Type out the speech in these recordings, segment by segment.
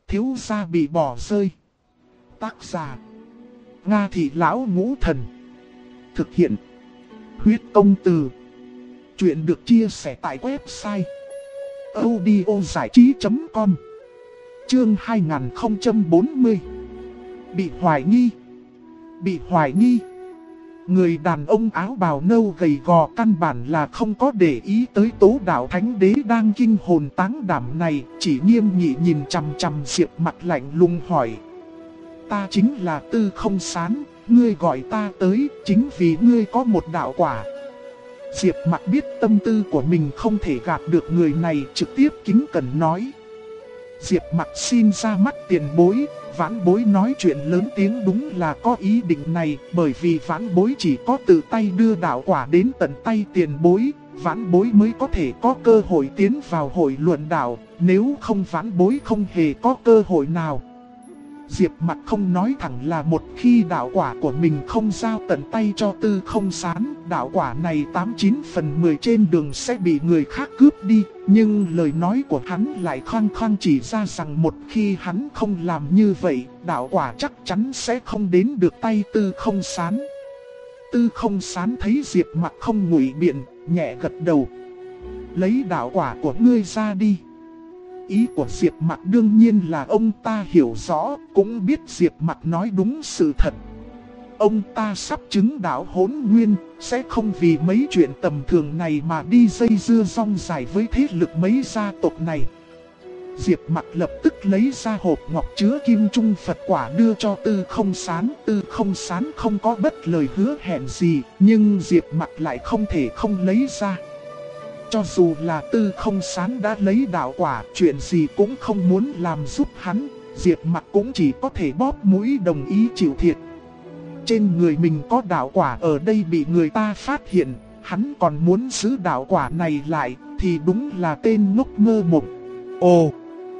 Thiếu gia bị bỏ rơi. Tác giả Nga Thị Lão Ngũ Thần. Thực hiện Huyết Công Từ. Chuyện được chia sẻ tại website audiozảichí.com. Chương 2040. Bị hoài nghi. Bị hoài nghi. Người đàn ông áo bào nâu gầy gò căn bản là không có để ý tới Tố Đạo Thánh Đế đang kinh hồn táng đảm này, chỉ nghiêm nghị nhìn chằm chằm Diệp Mặc lạnh lùng hỏi. Ta chính là Tư Không Sán, ngươi gọi ta tới chính vì ngươi có một đạo quả. Diệp Mặc biết tâm tư của mình không thể gạt được người này, trực tiếp kính cẩn nói. Diệp Mặc xin ra mắt tiền bối. Vãn bối nói chuyện lớn tiếng đúng là có ý định này, bởi vì vãn bối chỉ có tự tay đưa đạo quả đến tận tay tiền bối, vãn bối mới có thể có cơ hội tiến vào hội luận đạo, nếu không vãn bối không hề có cơ hội nào. Diệp Mặc không nói thẳng là một khi đạo quả của mình không giao tận tay cho Tư Không Sán, đạo quả này 89 phần 10 trên đường sẽ bị người khác cướp đi. Nhưng lời nói của hắn lại khăng khăng chỉ ra rằng một khi hắn không làm như vậy, đạo quả chắc chắn sẽ không đến được tay Tư Không Sán. Tư Không Sán thấy Diệp Mặc không ngụy biện, nhẹ gật đầu. Lấy đạo quả của ngươi ra đi. Ý của Diệp Mặc đương nhiên là ông ta hiểu rõ, cũng biết Diệp Mặc nói đúng sự thật. Ông ta sắp chứng đạo Hỗn Nguyên, sẽ không vì mấy chuyện tầm thường này mà đi dây dưa rong dài với thế lực mấy gia tộc này. Diệp Mặc lập tức lấy ra hộp ngọc chứa kim trung Phật quả đưa cho Tư Không Sán. Tư Không Sán không có bất lời hứa hẹn gì, nhưng Diệp Mặc lại không thể không lấy ra. Cho dù là Tư Không Sán đã lấy đạo quả, chuyện gì cũng không muốn làm giúp hắn, Diệp Mặc cũng chỉ có thể bóp mũi đồng ý chịu thiệt. Trên người mình có đạo quả ở đây bị người ta phát hiện, hắn còn muốn giữ đạo quả này lại, thì đúng là tên ngốc ngơ mộng. Ồ!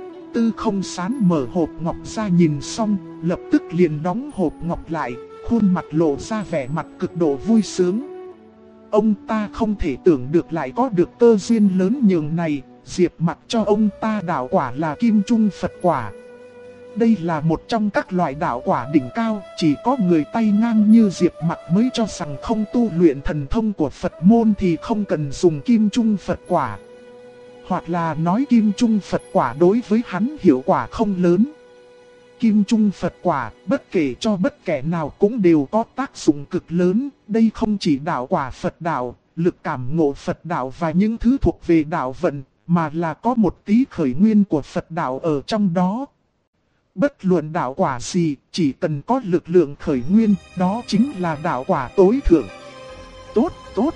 Tư Không Sán mở hộp ngọc ra nhìn xong, lập tức liền đóng hộp ngọc lại, khuôn mặt lộ ra vẻ mặt cực độ vui sướng. Ông ta không thể tưởng được lại có được cơ duyên lớn nhường này, Diệp Mặc cho ông ta đạo quả là kim trung Phật quả. Đây là một trong các loại đạo quả đỉnh cao, chỉ có người tay ngang như Diệp Mặc mới cho rằng không tu luyện thần thông của Phật môn thì không cần dùng kim trung Phật quả. Hoặc là nói kim trung Phật quả đối với hắn hiệu quả không lớn. Kim trung Phật quả, bất kể cho bất kể nào cũng đều có tác dụng cực lớn. Đây không chỉ đạo quả Phật đạo, lực cảm ngộ Phật đạo và những thứ thuộc về đạo vận, mà là có một tí khởi nguyên của Phật đạo ở trong đó. Bất luận đạo quả gì, chỉ cần có lực lượng khởi nguyên, đó chính là đạo quả tối thượng. Tốt, tốt.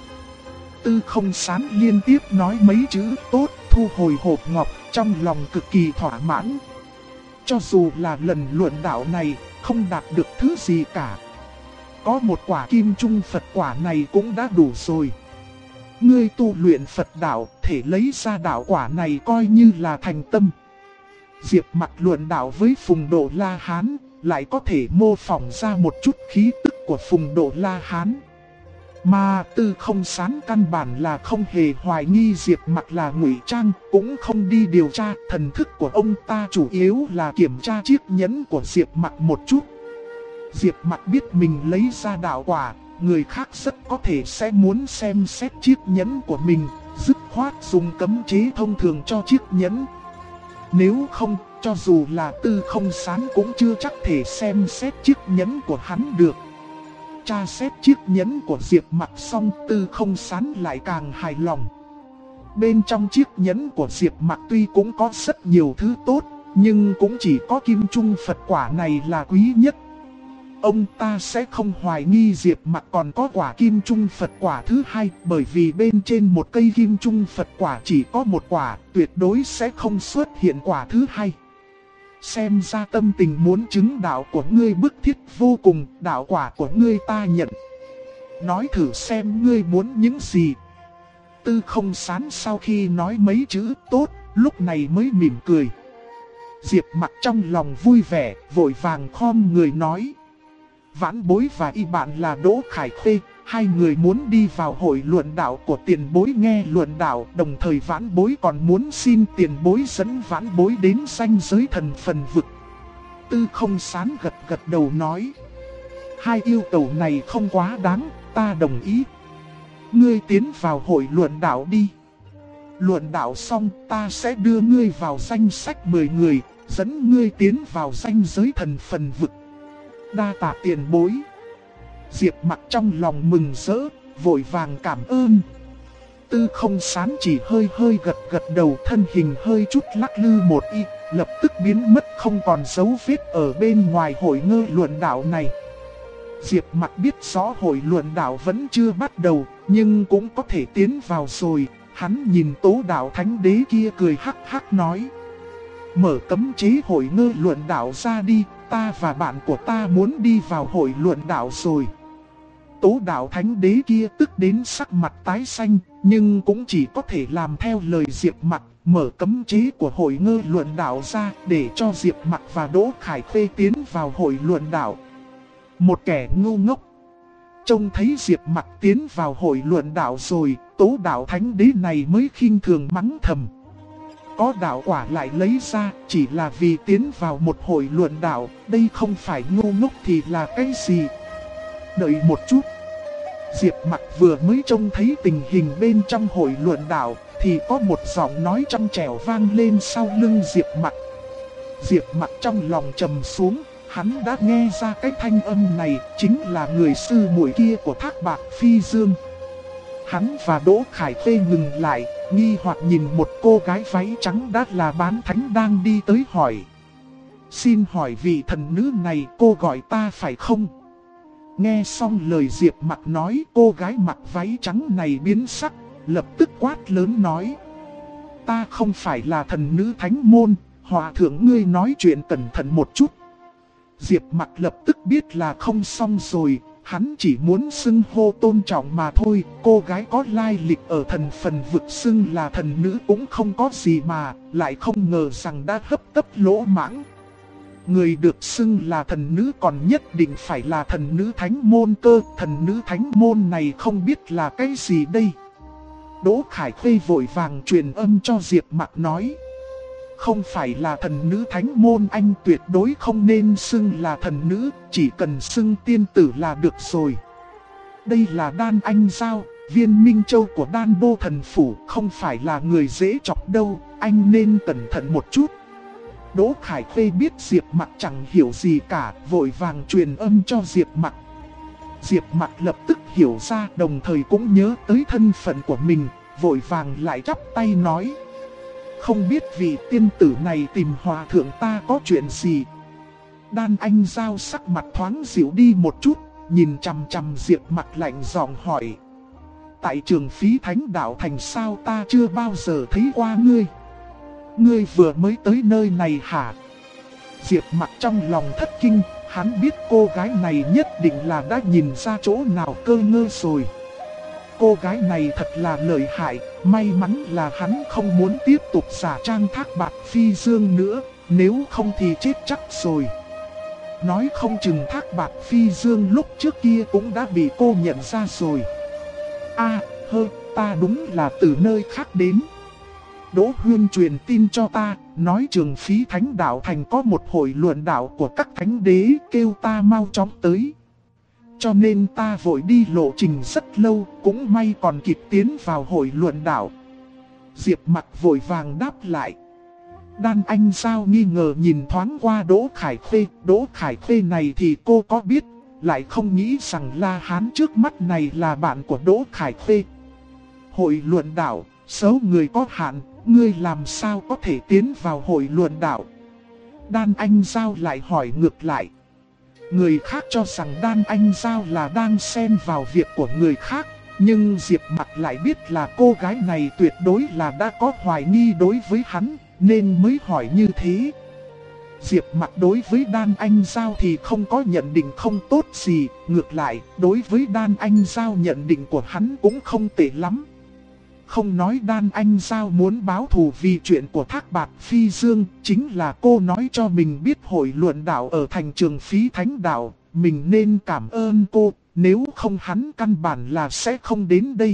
Tư Không Sán liên tiếp nói mấy chữ tốt, thu hồi hộp ngọc, trong lòng cực kỳ thỏa mãn. Cho dù là lần luận đạo này, không đạt được thứ gì cả. Có một quả kim trung Phật quả này cũng đã đủ rồi. Ngươi tu luyện Phật đạo, thể lấy ra đạo quả này coi như là thành tâm. Diệp Mặc luận đạo với Phùng Độ La Hán, lại có thể mô phỏng ra một chút khí tức của Phùng Độ La Hán. Mà Tư Không Sán căn bản là không hề hoài nghi Diệp Mặc là ngụy trang, cũng không đi điều tra. Thần thức của ông ta chủ yếu là kiểm tra chiếc nhẫn của Diệp Mặc một chút. Diệp Mặc biết mình lấy ra đạo quả, người khác rất có thể sẽ muốn xem xét chiếc nhẫn của mình, dứt khoát dùng cấm chế thông thường cho chiếc nhẫn. Nếu không, cho dù là Tư Không Sán cũng chưa chắc thể xem xét chiếc nhẫn của hắn được. Tra xét chiếc nhẫn của Diệp Mặc xong, Tư Không Sán lại càng hài lòng. Bên trong chiếc nhẫn của Diệp Mặc tuy cũng có rất nhiều thứ tốt, nhưng cũng chỉ có kim trung Phật quả này là quý nhất. Ông ta sẽ không hoài nghi Diệp Mặc còn có quả kim trung Phật quả thứ hai, bởi vì bên trên một cây kim trung Phật quả chỉ có một quả, tuyệt đối sẽ không xuất hiện quả thứ hai. Xem ra tâm tình muốn chứng đạo của ngươi bức thiết vô cùng, đạo quả của ngươi ta nhận. Nói thử xem ngươi muốn những gì. Tư Không Sán sau khi nói mấy chữ tốt, lúc này mới mỉm cười. Diệp Mặc trong lòng vui vẻ, vội vàng khom người nói. Vãn bối và y bạn là Đỗ Khải Khê, Hai người muốn đi vào hội luận đạo của tiền bối nghe luận đạo, đồng thời vãn bối còn muốn xin tiền bối dẫn vãn bối đến ranh giới thần phần vực. Tư Không Sán gật gật đầu nói. Hai yêu cầu này không quá đáng, ta đồng ý. Ngươi tiến vào hội luận đạo đi. Luận đạo xong ta sẽ đưa ngươi vào danh sách 10 người, dẫn ngươi tiến vào ranh giới thần phần vực. Đa tạ tiền bối. Diệp Mặc trong lòng mừng rỡ, vội vàng cảm ơn. Tư Không Sán chỉ hơi gật gật đầu, thân hình hơi chút lắc lư một y, lập tức biến mất không còn dấu vết ở bên ngoài hội ngơ luận đạo này. Diệp Mặc biết rõ hội luận đạo vẫn chưa bắt đầu, nhưng cũng có thể tiến vào rồi. Hắn nhìn Tố Đạo Thánh Đế kia cười hắc hắc nói. Mở cấm chế hội ngơ luận đạo ra đi, ta và bạn của ta muốn đi vào hội luận đạo rồi. Tố Đạo Thánh Đế kia tức đến sắc mặt tái xanh, nhưng cũng chỉ có thể làm theo lời Diệp Mặc, mở cấm chế của hội ngơ luận đạo ra để cho Diệp Mặc và Đỗ Khải Phê tiến vào hội luận đạo. Một kẻ ngu ngốc. Trông thấy Diệp Mặc tiến vào hội luận đạo rồi, Tố Đạo Thánh Đế này mới khinh thường mắng thầm. Có đạo quả lại lấy ra, chỉ là vì tiến vào một hội luận đạo, đây không phải ngu ngốc thì là cái gì? Đợi một chút. Diệp Mặc vừa mới trông thấy tình hình bên trong hội luận đạo, thì có một giọng nói trong trẻo vang lên sau lưng Diệp Mặc. Diệp Mặc trong lòng trầm xuống, hắn đã nghe ra cái thanh âm này chính là người sư muội kia của Thác Bạt Phi Dương. Hắn và Đỗ Khải Phê ngừng lại, nghi hoặc nhìn một cô gái váy trắng đắt là bán thánh đang đi tới hỏi. Xin hỏi vị thần nữ này cô gọi ta phải không? Nghe xong lời Diệp Mặc nói, cô gái mặc váy trắng này biến sắc, lập tức quát lớn nói. Ta không phải là thần nữ thánh môn, hòa thượng ngươi nói chuyện cẩn thận một chút. Diệp Mặc lập tức biết là không xong rồi, hắn chỉ muốn xưng hô tôn trọng mà thôi. Cô gái có lai lịch ở thần phần vực xưng là thần nữ cũng không có gì mà, lại không ngờ rằng đã hấp tấp lỗ mãng. Người được xưng là thần nữ còn nhất định phải là thần nữ thánh môn cơ. Thần nữ thánh môn này không biết là cái gì đây. Đỗ Khải Phê vội vàng truyền âm cho Diệp Mặc nói. Không phải là thần nữ thánh môn, anh tuyệt đối không nên xưng là thần nữ, chỉ cần xưng tiên tử là được rồi. Đây là Đan Anh Giao, viên minh châu của Đan Đô thần phủ, không phải là người dễ chọc đâu, anh nên cẩn thận một chút. Đỗ Khải Phê biết Diệp Mặc chẳng hiểu gì cả, vội vàng truyền âm cho Diệp Mặc. Diệp Mặc lập tức hiểu ra, đồng thời cũng nhớ tới thân phận của mình, vội vàng lại chắp tay nói. Không biết vị tiên tử này tìm hòa thượng ta có chuyện gì? Đan Anh Giao sắc mặt thoáng dịu đi một chút, nhìn chằm chằm Diệp Mặc lạnh giọng hỏi. Tại trường Phí Thánh Đạo Thành sao ta chưa bao giờ thấy qua ngươi? Ngươi vừa mới tới nơi này hả? Diệp Mặc trong lòng thất kinh, hắn biết cô gái này nhất định là đã nhìn ra chỗ nào cơ ngơ rồi. Cô gái này thật là lợi hại, may mắn là hắn không muốn tiếp tục giả trang Thác Bạt Phi Dương nữa, nếu không thì chết chắc rồi. Nói không chừng Thác Bạt Phi Dương lúc trước kia cũng đã bị cô nhận ra rồi. Ta đúng là từ nơi khác đến. Đỗ Huyên truyền tin cho ta, nói trường Phí Thánh Đạo Thành có một hội luận đạo của các thánh đế, kêu ta mau chóng tới. Cho nên ta vội đi lộ trình rất lâu, cũng may còn kịp tiến vào hội luận đạo. Diệp Mặc vội vàng đáp lại. Đan Anh Giao nghi ngờ nhìn thoáng qua Đỗ Khải Phê. Đỗ Khải Phê này thì cô có biết, lại không nghĩ rằng La Hán trước mắt này là bạn của Đỗ Khải Phê. Hội luận đạo, số người có hạn, ngươi làm sao có thể tiến vào hội luận đạo? Đan Anh Giao lại hỏi ngược lại. Người khác cho rằng Đan Anh Giao là đang xen vào việc của người khác, nhưng Diệp Mặc lại biết là cô gái này tuyệt đối là đã có hoài nghi đối với hắn, nên mới hỏi như thế. Diệp Mặc đối với Đan Anh Giao thì không có nhận định không tốt gì, ngược lại, đối với Đan Anh Giao nhận định của hắn cũng không tệ lắm. Không nói Đan Anh Giao muốn báo thù vì chuyện của Thác Bạt Phi Dương, chính là cô nói cho mình biết hội luận đạo ở thành trường Phí Thánh Đạo, mình nên cảm ơn cô, nếu không hắn căn bản là sẽ không đến đây.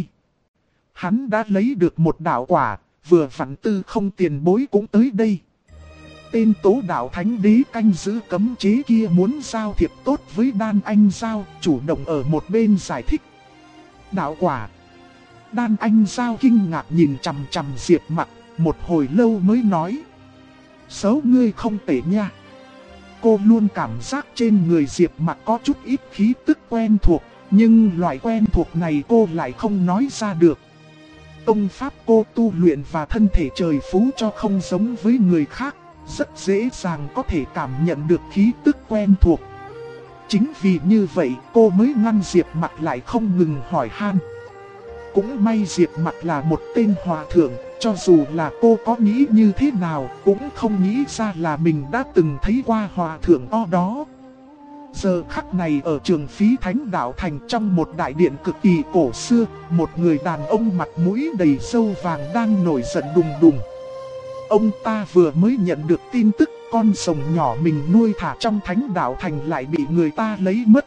Hắn đã lấy được một đạo quả, vừa vặn Tư Không tiền bối cũng tới đây. Tên Tố Đạo Thánh Đế canh giữ cấm chế kia muốn giao thiệp tốt với Đan Anh Giao, chủ động ở một bên giải thích. Đạo quả. Đan Anh Giao kinh ngạc nhìn chằm chằm Diệp Mặc, một hồi lâu mới nói. Xấu ngươi không tệ nha. Cô luôn cảm giác trên người Diệp Mặc có chút ít khí tức quen thuộc, nhưng loại quen thuộc này cô lại không nói ra được. Công pháp cô tu luyện và thân thể trời phú cho không giống với người khác, rất dễ dàng có thể cảm nhận được khí tức quen thuộc. Chính vì như vậy cô mới ngăn Diệp Mặc lại không ngừng hỏi han. Cũng may Diệp Mặc là một tên hòa thượng, cho dù là cô có nghĩ như thế nào cũng không nghĩ ra là mình đã từng thấy qua hòa thượng o đó. Giờ khắc này ở Trường Phí Thánh Đạo Thành trong một đại điện cực kỳ cổ xưa, một người đàn ông mặt mũi đầy râu vàng đang nổi giận đùng đùng. Ông ta vừa mới nhận được tin tức con rồng nhỏ mình nuôi thả trong Thánh Đạo Thành lại bị người ta lấy mất.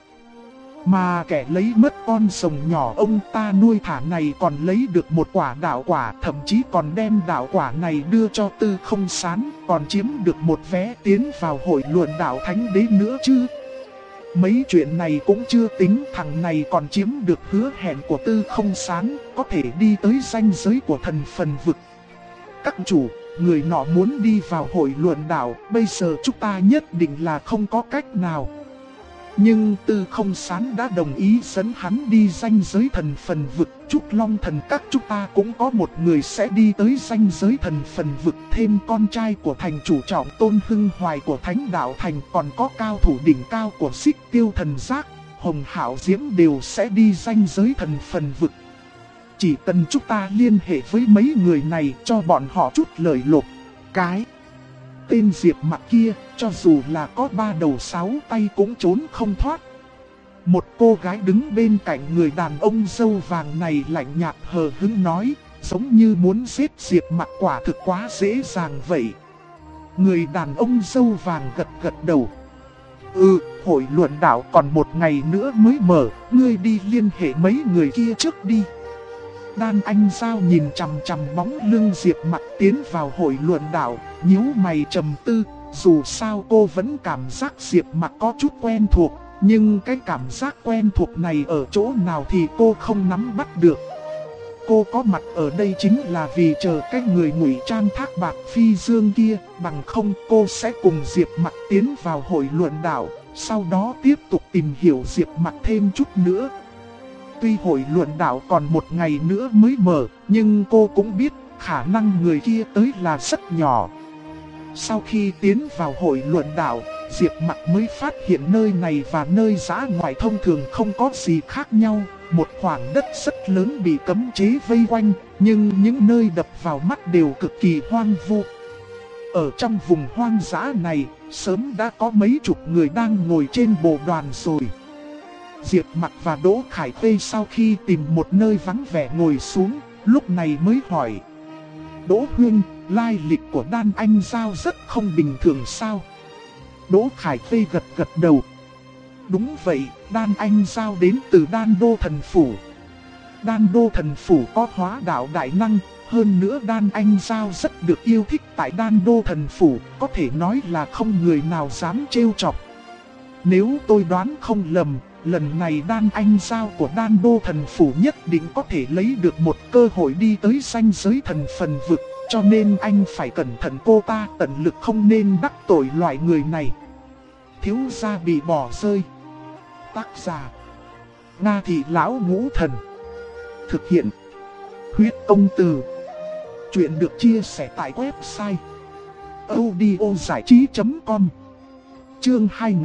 Mà kẻ lấy mất con rồng nhỏ ông ta nuôi thả này còn lấy được một quả đạo quả, thậm chí còn đem đạo quả này đưa cho Tư Không Sán, còn chiếm được một vé tiến vào hội luận đạo Thánh Đế nữa chứ. Mấy chuyện này cũng chưa tính, thằng này còn chiếm được hứa hẹn của Tư Không Sán, có thể đi tới ranh giới của thần phần vực. Các chủ, người nọ muốn đi vào hội luận đạo, bây giờ chúng ta nhất định là không có cách nào. Nhưng Tư Không Sán đã đồng ý dẫn hắn đi ranh giới thần phần vực. Trúc Long thần các chúng ta cũng có một người sẽ đi tới ranh giới thần phần vực. Thêm con trai của thành chủ Trọng Tôn Hưng Hoài của Thánh Đạo Thành, còn có cao thủ đỉnh cao của Xích Tiêu Thần Giác, Hồng Hạo Diễm đều sẽ đi ranh giới thần phần vực. Chỉ cần chúng ta liên hệ với mấy người này cho bọn họ chút lời lột. Cái tên Diệp Mặc kia, cho dù là có 3 đầu 6 tay cũng trốn không thoát. Một cô gái đứng bên cạnh người đàn ông râu vàng này lạnh nhạt hờ hững nói, giống như muốn giết Diệp Mặc quả thực quá dễ dàng vậy. Người đàn ông râu vàng gật gật đầu. Hội luận đạo còn một ngày nữa mới mở, ngươi đi liên hệ mấy người kia trước đi. Đan Anh Giao nhìn chằm chằm bóng lưng Diệp Mặc tiến vào hội luận đạo, nhíu mày trầm tư. Dù sao cô vẫn cảm giác Diệp Mặc có chút quen thuộc, nhưng cái cảm giác quen thuộc này ở chỗ nào thì cô không nắm bắt được. Cô có mặt ở đây chính là vì chờ cái người ngụy trang Thác Bạt Phi Dương kia, bằng không cô sẽ cùng Diệp Mặc tiến vào hội luận đạo, sau đó tiếp tục tìm hiểu Diệp Mặc thêm chút nữa. Tuy hội luận đạo còn một ngày nữa mới mở, nhưng cô cũng biết khả năng người kia tới là rất nhỏ. Sau khi tiến vào hội luận đạo, Diệp Mặc mới phát hiện nơi này và nơi dã ngoại thông thường không có gì khác nhau. Một khoảng đất rất lớn bị cấm chế vây quanh, nhưng những nơi đập vào mắt đều cực kỳ hoang vu. Ở trong vùng hoang dã này, sớm đã có mấy chục người đang ngồi trên bồ đoàn rồi. Diệp Mặc và Đỗ Khải Phê sau khi tìm một nơi vắng vẻ ngồi xuống, lúc này mới hỏi. Đỗ Huynh, lai lịch của Đan Anh Giao rất không bình thường sao? Đỗ Khải Phê gật gật đầu. Đúng vậy, Đan Anh Giao đến từ Đan Đô Thần Phủ. Đan Đô Thần Phủ có hóa đạo đại năng, hơn nữa Đan Anh Giao rất được yêu thích tại Đan Đô Thần Phủ, có thể nói là không người nào dám trêu chọc. Nếu tôi đoán không lầm, lần này Đan Anh Giao của Đan Đô Thần Phủ nhất định có thể lấy được một cơ hội đi tới ranh giới thần phần vực, cho nên anh phải cẩn thận cô ta, tận lực không nên đắc tội loại người này. Thiếu gia bị bỏ rơi. Tác giả Nga Thị Lão Ngũ Thần. Thực hiện Huyết Công Từ. Chuyện được chia sẻ tại website audiozảichí.com. Chương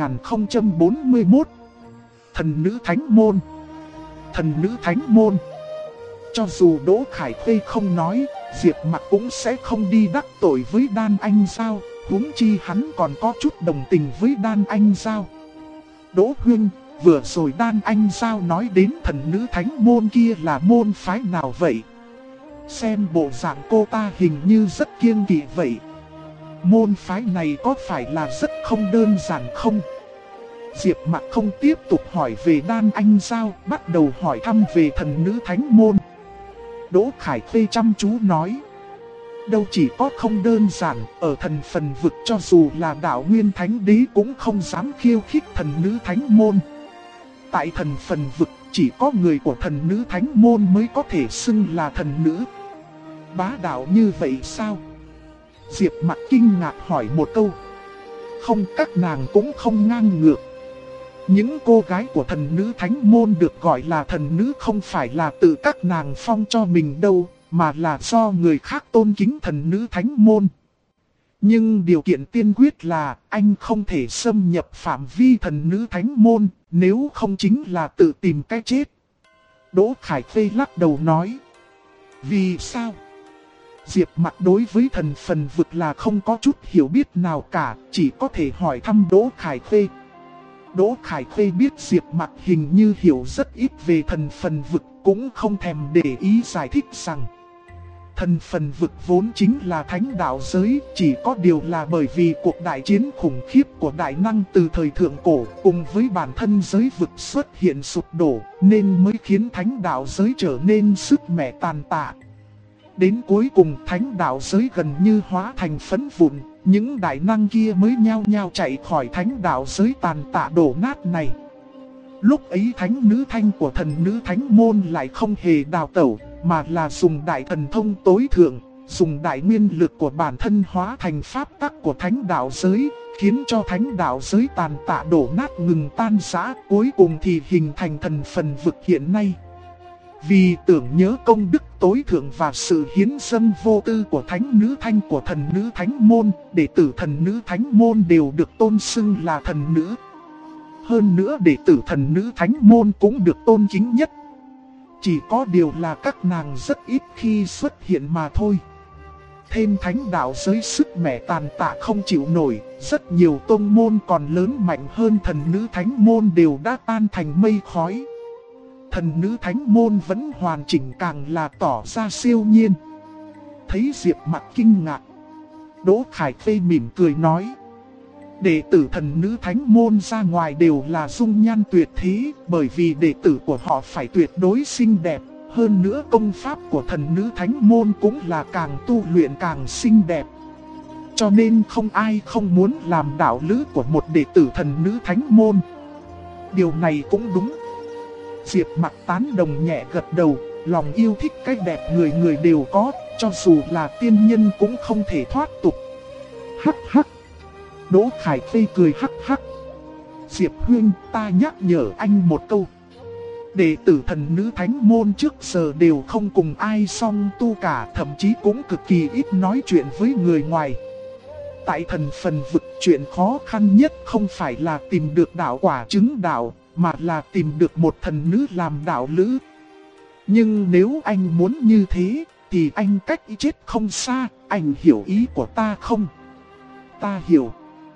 2041. Thần nữ Thánh Môn. Thần nữ Thánh Môn. Cho dù Đỗ Khải Phê không nói, Diệp Mặc cũng sẽ không đi đắc tội với Đan Anh Giao, huống chi hắn còn có chút đồng tình với Đan Anh Giao. Đỗ Huynh, vừa rồi Đan Anh Giao nói đến thần nữ Thánh Môn kia là môn phái nào vậy? Xem bộ dạng cô ta hình như rất kiêng kỵ vậy. Môn phái này có phải là rất không đơn giản không? Diệp Mặc không tiếp tục hỏi về Đan Anh Giao, bắt đầu hỏi thăm về thần nữ thánh môn. Đỗ Khải Phê chăm chú nói. Đâu chỉ có không đơn giản, ở thần phần vực cho dù là đạo Nguyên Thánh Đế cũng không dám khiêu khích thần nữ thánh môn. Tại thần phần vực, chỉ có người của thần nữ thánh môn mới có thể xưng là thần nữ. Bá đạo như vậy sao? Diệp Mặc kinh ngạc hỏi một câu. Không, các nàng cũng không ngang ngược. Những cô gái của thần nữ thánh môn được gọi là thần nữ không phải là tự các nàng phong cho mình đâu, mà là do người khác tôn kính thần nữ thánh môn. Nhưng điều kiện tiên quyết là anh không thể xâm nhập phạm vi thần nữ thánh môn, nếu không chính là tự tìm cái chết. Đỗ Khải Phê lắc đầu nói. Vì sao? Diệp Mặc đối với thần phần vực là không có chút hiểu biết nào cả, chỉ có thể hỏi thăm Đỗ Khải Phê. Đỗ Khải Phê biết Diệp Mặc hình như hiểu rất ít về thần phần vực, cũng không thèm để ý giải thích rằng thần phần vực vốn chính là thánh đạo giới, chỉ có điều là bởi vì cuộc đại chiến khủng khiếp của đại năng từ thời thượng cổ cùng với bản thân giới vực xuất hiện sụp đổ, nên mới khiến thánh đạo giới trở nên sức mẻ tàn tạ. Đến cuối cùng thánh đạo giới gần như hóa thành phấn vụn, những đại năng kia mới nhao nhao chạy khỏi thánh đạo giới tàn tạ đổ nát này. Lúc ấy thánh nữ thanh của thần nữ thánh môn lại không hề đào tẩu, mà là dùng đại thần thông tối thượng, dùng đại nguyên lực của bản thân hóa thành pháp tắc của thánh đạo giới, khiến cho thánh đạo giới tàn tạ đổ nát ngừng tan rã, cuối cùng thì hình thành thần phần vực hiện nay. Vì tưởng nhớ công đức tối thượng và sự hiến dâng vô tư của thánh nữ thanh của thần nữ thánh môn, đệ tử thần nữ thánh môn đều được tôn xưng là thần nữ. Hơn nữa đệ tử thần nữ thánh môn cũng được tôn kính nhất. Chỉ có điều là các nàng rất ít khi xuất hiện mà thôi. Thêm thánh đạo giới sức mẻ tàn tạ không chịu nổi, rất nhiều tông môn còn lớn mạnh hơn thần nữ thánh môn đều đã tan thành mây khói. Thần nữ thánh môn vẫn hoàn chỉnh càng là tỏ ra siêu nhiên. Thấy Diệp Mặc kinh ngạc, Đỗ Khải Phê mỉm cười nói. Đệ tử thần nữ thánh môn ra ngoài đều là dung nhan tuyệt thế, bởi vì đệ tử của họ phải tuyệt đối xinh đẹp. Hơn nữa công pháp của thần nữ thánh môn cũng là càng tu luyện càng xinh đẹp. Cho nên không ai không muốn làm đạo lữ của một đệ tử thần nữ thánh môn. Điều này cũng đúng. Diệp Mặc tán đồng nhẹ gật đầu, lòng yêu thích cái đẹp người người đều có, cho dù là tiên nhân cũng không thể thoát tục. Hắc hắc. Đỗ Khải Phê cười hắc hắc. Diệp huynh, ta nhắc nhở anh một câu. Đệ tử thần nữ thánh môn trước giờ đều không cùng ai song tu cả, thậm chí cũng cực kỳ ít nói chuyện với người ngoài. Tại thần phần vực, chuyện khó khăn nhất không phải là tìm được đạo quả chứng đạo, mà là tìm được một thần nữ làm đạo lữ. Nhưng nếu anh muốn như thế, thì anh cách ý chết không xa, anh hiểu ý của ta không? Ta hiểu.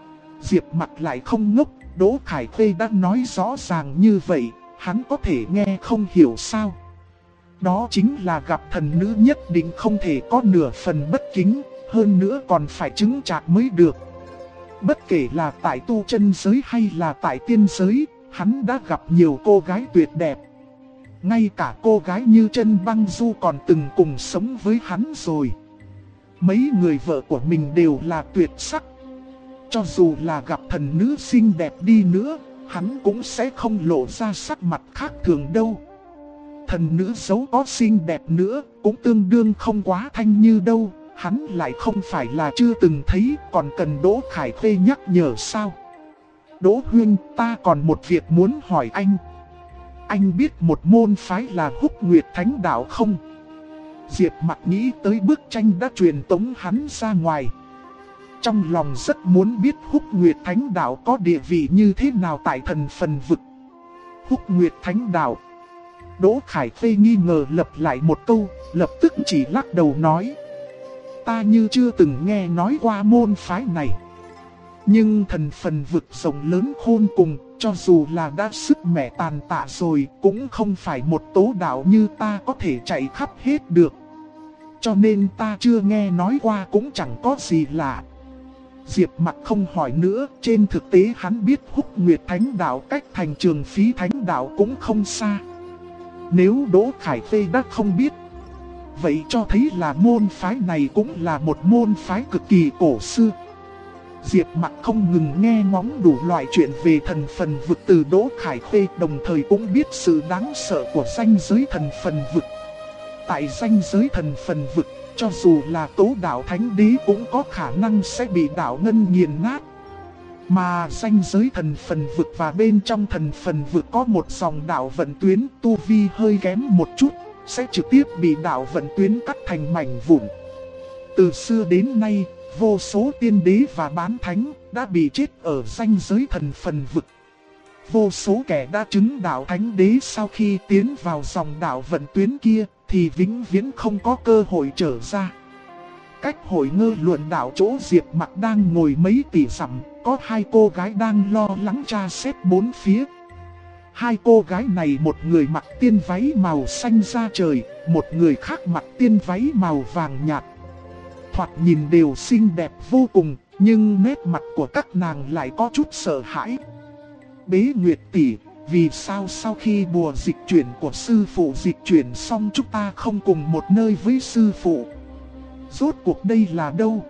Diệp Mặc lại không ngốc, Đỗ Khải Phê đã nói rõ ràng như vậy, hắn có thể nghe không hiểu sao? Đó chính là gặp thần nữ nhất định không thể có nửa phần bất kính, hơn nữa còn phải chứng chạc mới được. Bất kể là tại tu chân giới hay là tại tiên giới, hắn đã gặp nhiều cô gái tuyệt đẹp. Ngay cả cô gái như Chân Băng Du còn từng cùng sống với hắn rồi. Mấy người vợ của mình đều là tuyệt sắc. Cho dù là gặp thần nữ xinh đẹp đi nữa, hắn cũng sẽ không lộ ra sắc mặt khác thường đâu. Thần nữ xấu có xinh đẹp nữa, cũng tương đương không quá thanh như đâu. Hắn lại không phải là chưa từng thấy, còn cần Đỗ Khải Phê nhắc nhở sao? Đỗ huynh, ta còn một việc muốn hỏi anh. Anh biết một môn phái là Húc Nguyệt Thánh Đạo không? Diệp Mặc nghĩ tới bức tranh đã truyền tống hắn ra ngoài. Trong lòng rất muốn biết Húc Nguyệt Thánh Đạo có địa vị như thế nào tại thần phần vực. Húc Nguyệt Thánh Đạo. Đỗ Khải Phê nghi ngờ lặp lại một câu, lập tức chỉ lắc đầu nói. Ta như chưa từng nghe nói qua môn phái này. Nhưng thần phần vực rộng lớn khôn cùng, cho dù là đã sức mẻ tàn tạ rồi, cũng không phải một tố đạo như ta có thể chạy khắp hết được. Cho nên ta chưa nghe nói qua cũng chẳng có gì lạ. Diệp Mặc không hỏi nữa, trên thực tế hắn biết Húc Nguyệt Thánh Đạo cách Thành Trường Phí Thánh Đạo cũng không xa. Nếu Đỗ Khải Phê đã không biết, vậy cho thấy là môn phái này cũng là một môn phái cực kỳ cổ xưa. Diệp Mặc không ngừng nghe ngóng đủ loại chuyện về thần phần vực từ Đỗ Khải Phê, đồng thời cũng biết sự đáng sợ của ranh giới thần phần vực. Tại ranh giới thần phần vực, cho dù là Tố Đạo Thánh Đế cũng có khả năng sẽ bị đạo ngân nghiền nát. Mà ranh giới thần phần vực và bên trong thần phần vực có một dòng đạo vận tuyến tu vi hơi kém một chút, sẽ trực tiếp bị đạo vận tuyến cắt thành mảnh vụn. Từ xưa đến nay, vô số tiên đế và bán thánh đã bị chết ở ranh giới thần phần vực. Vô số kẻ đã chứng đạo thánh đế sau khi tiến vào dòng đạo vận tuyến kia thì vĩnh viễn không có cơ hội trở ra. Cách Hội Ngơ Luận Đạo chỗ Diệp Mặc đang ngồi mấy tỷ dặm, có hai cô gái đang lo lắng tra xét bốn phía. Hai cô gái này, một người mặc tiên váy màu xanh da trời, một người khác mặc tiên váy màu vàng nhạt. Thoạt nhìn đều xinh đẹp vô cùng, nhưng nét mặt của các nàng lại có chút sợ hãi. Bế Nguyệt tỷ, vì sao sau khi bùa dịch chuyển của sư phụ dịch chuyển xong chúng ta không cùng một nơi với sư phụ? Rốt cuộc đây là đâu?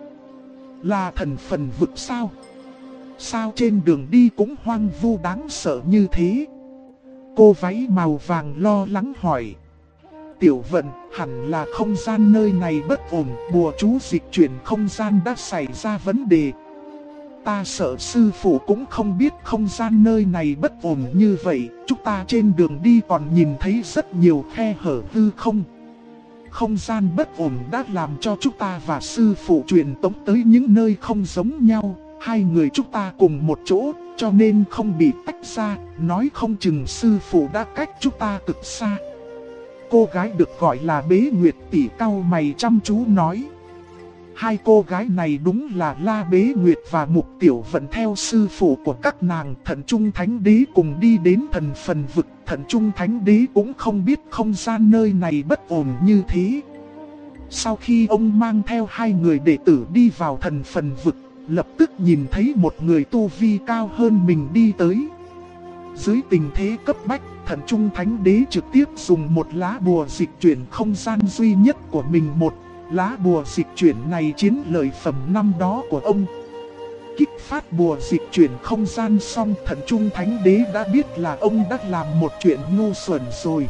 Là thần phần vực sao? Sao trên đường đi cũng hoang vu đáng sợ như thế? Cô váy màu vàng lo lắng hỏi. Tiểu Vận, hẳn là không gian nơi này bất ổn, bùa chú dịch chuyển không gian đã xảy ra vấn đề. Ta sợ sư phụ cũng không biết không gian nơi này bất ổn như vậy, chúng ta trên đường đi còn nhìn thấy rất nhiều khe hở hư không. Không gian bất ổn đã làm cho chúng ta và sư phụ truyền tống tới những nơi không giống nhau, hai người chúng ta cùng một chỗ, cho nên không bị tách ra, nói không chừng sư phụ đã cách chúng ta cực xa. Cô gái được gọi là Bế Nguyệt tỷ cau mày chăm chú nói. Hai cô gái này đúng là La Bế Nguyệt và Mục Tiểu Vận theo sư phụ của các nàng. Thần Trung Thánh Đế cùng đi đến thần phần vực. Thần Trung Thánh Đế cũng không biết không gian nơi này bất ổn như thế. Sau khi ông mang theo hai người đệ tử đi vào thần phần vực, lập tức nhìn thấy một người tu vi cao hơn mình đi tới. Dưới tình thế cấp bách, Thần Trung Thánh Đế trực tiếp dùng một lá bùa dịch chuyển không gian duy nhất của mình. Một lá bùa dịch chuyển này chiến lợi phẩm năm đó của ông. Kích phát bùa dịch chuyển không gian xong, Thần Trung Thánh Đế đã biết là ông đã làm một chuyện ngu xuẩn rồi.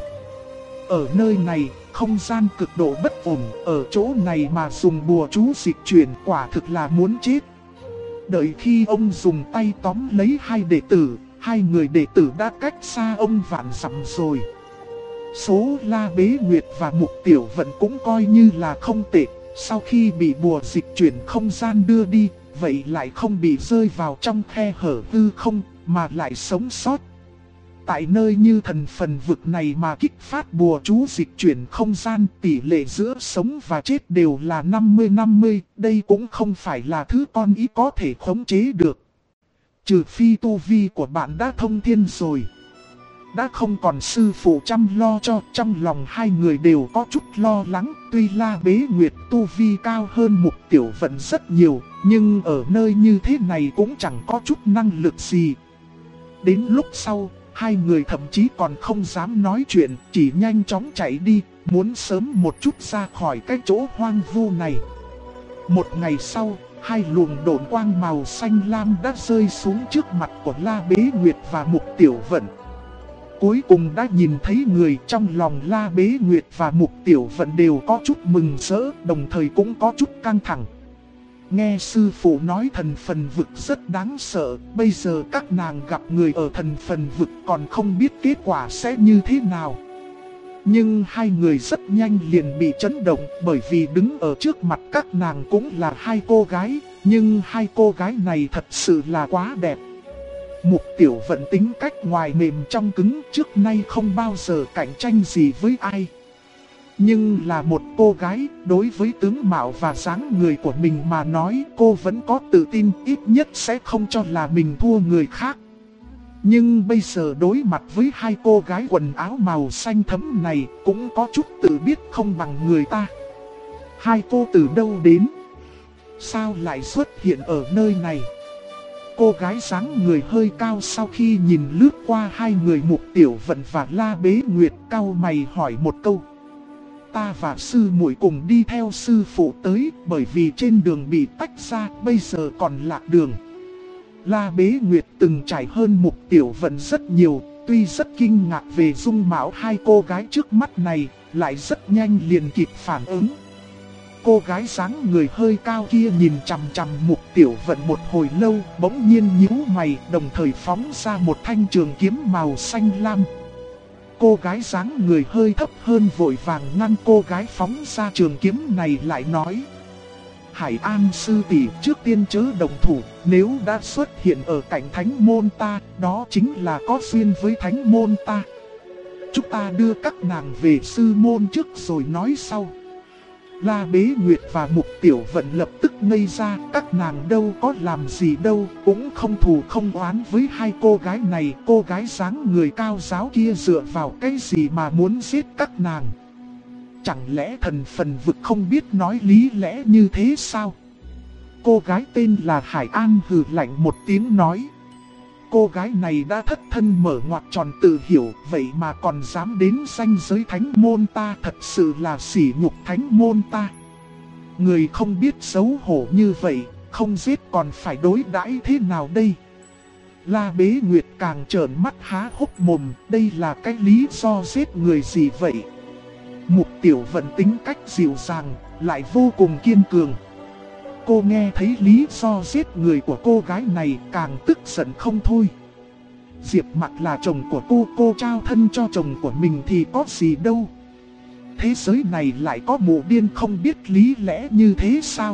Ở nơi này, không gian cực độ bất ổn, ở chỗ này mà dùng bùa chú dịch chuyển quả thực là muốn chết. Đợi khi ông dùng tay tóm lấy hai đệ tử, hai người đệ tử đã cách xa ông vạn dặm rồi. Số La Bế Nguyệt và Mục Tiểu Vận cũng coi như là không tệ, sau khi bị bùa dịch chuyển không gian đưa đi, vậy lại không bị rơi vào trong khe hở hư không, mà lại sống sót. Tại nơi như thần phần vực này mà kích phát bùa chú dịch chuyển không gian, tỷ lệ giữa sống và chết đều là 50-50, đây cũng không phải là thứ con ý có thể khống chế được. Trừ phi tu vi của bạn đã thông thiên rồi, đã không còn sư phụ chăm lo cho. Trong lòng hai người đều có chút lo lắng. Tuy La Bế Nguyệt tu vi cao hơn Mục Tiểu Vận rất nhiều, nhưng ở nơi như thế này cũng chẳng có chút năng lực gì. Đến lúc sau, hai người thậm chí còn không dám nói chuyện, chỉ nhanh chóng chạy đi, muốn sớm một chút ra khỏi cái chỗ hoang vu này. Một ngày sau, hai luồng độn quang màu xanh lam đã rơi xuống trước mặt của La Bế Nguyệt và Mục Tiểu Vận. Cuối cùng đã nhìn thấy người. Trong lòng La Bế Nguyệt và Mục Tiểu Vận đều có chút mừng rỡ, đồng thời cũng có chút căng thẳng. Nghe sư phụ nói thần phần vực rất đáng sợ, bây giờ các nàng gặp người ở thần phần vực còn không biết kết quả sẽ như thế nào. Nhưng hai người rất nhanh liền bị chấn động, bởi vì đứng ở trước mặt các nàng cũng là hai cô gái, nhưng hai cô gái này thật sự là quá đẹp. Mục Tiểu Vận tính cách ngoài mềm trong cứng, trước nay không bao giờ cạnh tranh gì với ai. Nhưng là một cô gái, đối với tướng mạo và dáng người của mình mà nói, cô vẫn có tự tin, ít nhất sẽ không cho là mình thua người khác. Nhưng bây giờ đối mặt với hai cô gái quần áo màu xanh thẫm này, cũng có chút tự biết không bằng người ta. Hai cô từ đâu đến? Sao lại xuất hiện ở nơi này? Cô gái dáng người hơi cao sau khi nhìn lướt qua hai người Mục Tiểu Vận và La Bế Nguyệt, cau mày hỏi một câu. Ta và sư muội cùng đi theo sư phụ tới, bởi vì trên đường bị tách ra, bây giờ còn lạc đường. La Bế Nguyệt từng trải hơn Mục Tiểu Vận rất nhiều, tuy rất kinh ngạc về dung mạo hai cô gái trước mắt này, lại rất nhanh liền kịp phản ứng. Cô gái dáng người hơi cao kia nhìn chằm chằm Mục Tiểu Vận một hồi lâu, bỗng nhiên nhíu mày, đồng thời phóng ra một thanh trường kiếm màu xanh lam. Cô gái dáng người hơi thấp hơn vội vàng ngăn cô gái phóng ra trường kiếm này, lại nói: Hải An sư tỷ, trước tiên chớ động thủ, nếu đã xuất hiện ở cạnh thánh môn ta, đó chính là có duyên với thánh môn ta. Chúng ta đưa các nàng về sư môn trước rồi nói sau. La Bế Nguyệt và Mục Tiểu Vận lập tức ngây ra, các nàng đâu có làm gì đâu, cũng không thù không oán với hai cô gái này. Cô gái dáng người cao giáo kia dựa vào cái gì mà muốn giết các nàng? Chẳng lẽ thần phần vực không biết nói lý lẽ như thế sao? Cô gái tên là Hải An hừ lạnh một tiếng nói. Cô gái này đã thất thân mở ngoặc tròn tự hiểu, vậy mà còn dám đến ranh giới thánh môn ta, thật sự là sỉ nhục thánh môn ta. Người không biết xấu hổ như vậy, không giết còn phải đối đãi thế nào đây? La Bế Nguyệt càng trợn mắt há hốc mồm, đây là cái lý do giết người gì vậy? Mục Tiểu Vận tính cách dịu dàng, lại vô cùng kiên cường. Cô nghe thấy lý do giết người của cô gái này càng tức giận không thôi. Diệp Mặc là chồng của cô trao thân cho chồng của mình thì có gì đâu. Thế giới này lại có mụ điên không biết lý lẽ như thế sao?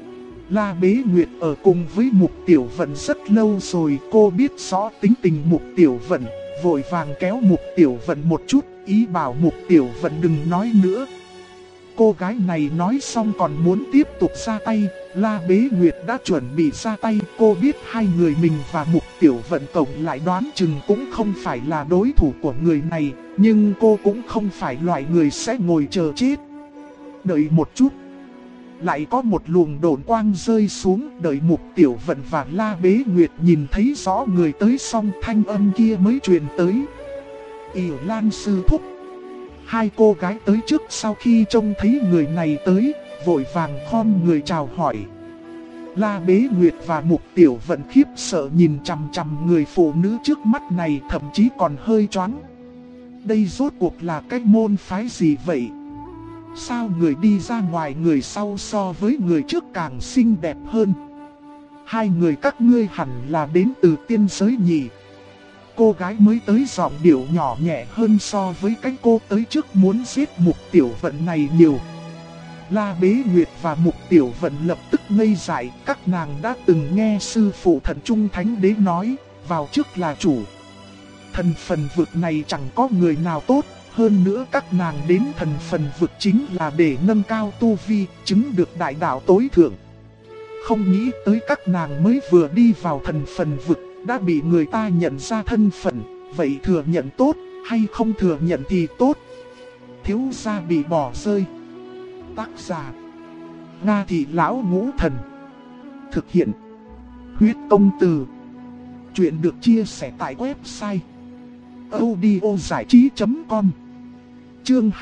La Bế Nguyệt ở cùng với Mục Tiểu Vận rất lâu rồi, cô biết rõ tính tình Mục Tiểu Vận, vội vàng kéo Mục Tiểu Vận một chút, ý bảo Mục Tiểu Vận đừng nói nữa. Cô gái này nói xong còn muốn tiếp tục ra tay, La Bế Nguyệt đã chuẩn bị ra tay. Cô biết hai người mình và Mục Tiểu Vận cộng lại đoán chừng cũng không phải là đối thủ của người này, nhưng cô cũng không phải loại người sẽ ngồi chờ chết. Đợi một chút. Lại có một luồng độn quang rơi xuống, đợi Mục Tiểu Vận và La Bế Nguyệt nhìn thấy rõ người tới xong thanh âm kia mới truyền tới. Yểu Lan sư thúc. Hai cô gái tới trước sau khi trông thấy người này tới, vội vàng khom người chào hỏi. La Bế Nguyệt và Mục Tiểu Vận khiếp sợ nhìn chằm chằm người phụ nữ trước mắt này, thậm chí còn hơi choáng. Đây rốt cuộc là cái môn phái gì vậy? Sao người đi ra ngoài người sau so với người trước càng xinh đẹp hơn? Hai người các ngươi hẳn là đến từ tiên giới nhỉ? Cô gái mới tới giọng điệu nhỏ nhẹ hơn so với cái cô tới trước muốn giết Mục Tiểu Vận này nhiều. La Bế Nguyệt và Mục Tiểu Vận lập tức ngây dại, các nàng đã từng nghe sư phụ Thần Trung Thánh Đế nói, vào trước là chủ. Thần phần vực này chẳng có người nào tốt, hơn nữa các nàng đến thần phần vực chính là để nâng cao tu vi, chứng được đại đạo tối thượng. Không nghĩ tới các nàng mới vừa đi vào thần phần vực, đã bị người ta nhận ra thân phận, vậy thừa nhận tốt, hay không thừa nhận thì tốt. Thiếu gia bị bỏ rơi. Tác giả: Nga Thị Lão Ngũ Thần. Thực hiện: Huyết Công Từ. Chuyện được chia sẻ tại website audiozảichí.com. Chương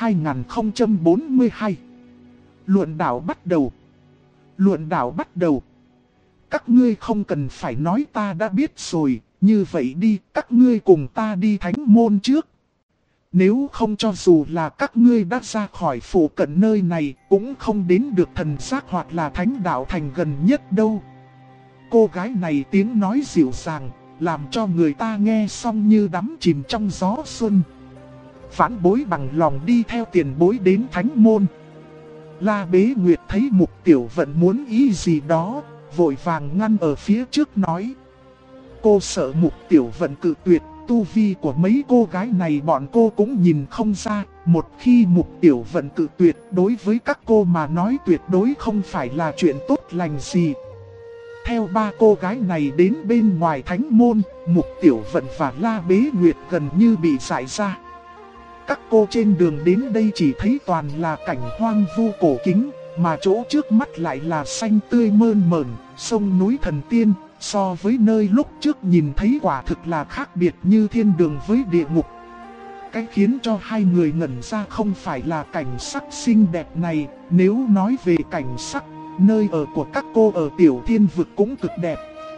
2042. Luận đạo bắt đầu. Luận đạo bắt đầu. Các ngươi không cần phải nói, ta đã biết rồi, như vậy đi, các ngươi cùng ta đi thánh môn trước. Nếu không cho dù là các ngươi đã ra khỏi phủ cận nơi này, cũng không đến được thần giác hoặc là thánh đạo thành gần nhất đâu. Cô gái này tiếng nói dịu dàng, làm cho người ta nghe xong như đắm chìm trong gió xuân. Phản bối bằng lòng đi theo tiền bối đến thánh môn. La Bế Nguyệt thấy Mục Tiểu Vận muốn ý gì đó, vội vàng ngăn ở phía trước nói. Cô sợ Mục Tiểu Vận cự tuyệt, tu vi của mấy cô gái này bọn cô cũng nhìn không ra. Một khi Mục Tiểu Vận cự tuyệt, đối với các cô mà nói tuyệt đối không phải là chuyện tốt lành gì. Theo ba cô gái này đến bên ngoài thánh môn, Mục Tiểu Vận và La Bế Nguyệt gần như bị giải ra. Các cô trên đường đến đây chỉ thấy toàn là cảnh hoang vu cổ kính, Mà chỗ trước mắt lại là xanh tươi mơn mởn, sông núi thần tiên, so với nơi lúc trước nhìn thấy quả thực là khác biệt như thiên đường với địa ngục. Cái khiến cho hai người ngẩn ra không phải là cảnh sắc xinh đẹp này, nếu nói về cảnh sắc, nơi ở của các cô ở Tiểu Thiên Vực cũng cực đẹp.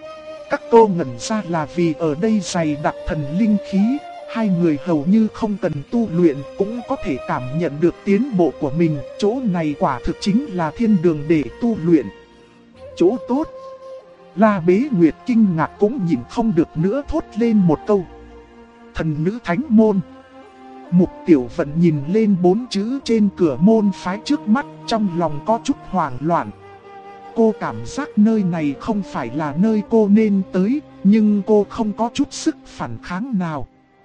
Các cô ngẩn ra là vì ở đây dày đặc thần linh khí, hai người hầu như không cần tu luyện cũng có thể cảm nhận được tiến bộ của mình. Chỗ này quả thực chính là thiên đường để tu luyện. Chỗ tốt. La Bế Nguyệt kinh ngạc cũng nhìn không được nữa thốt lên một câu. Thần nữ thánh môn. Mục Tiểu Vận nhìn lên 4 chữ trên cửa môn phái trước mắt, trong lòng có chút hoảng loạn. Cô cảm giác nơi này không phải là nơi cô nên tới, nhưng cô không có chút sức phản kháng nào.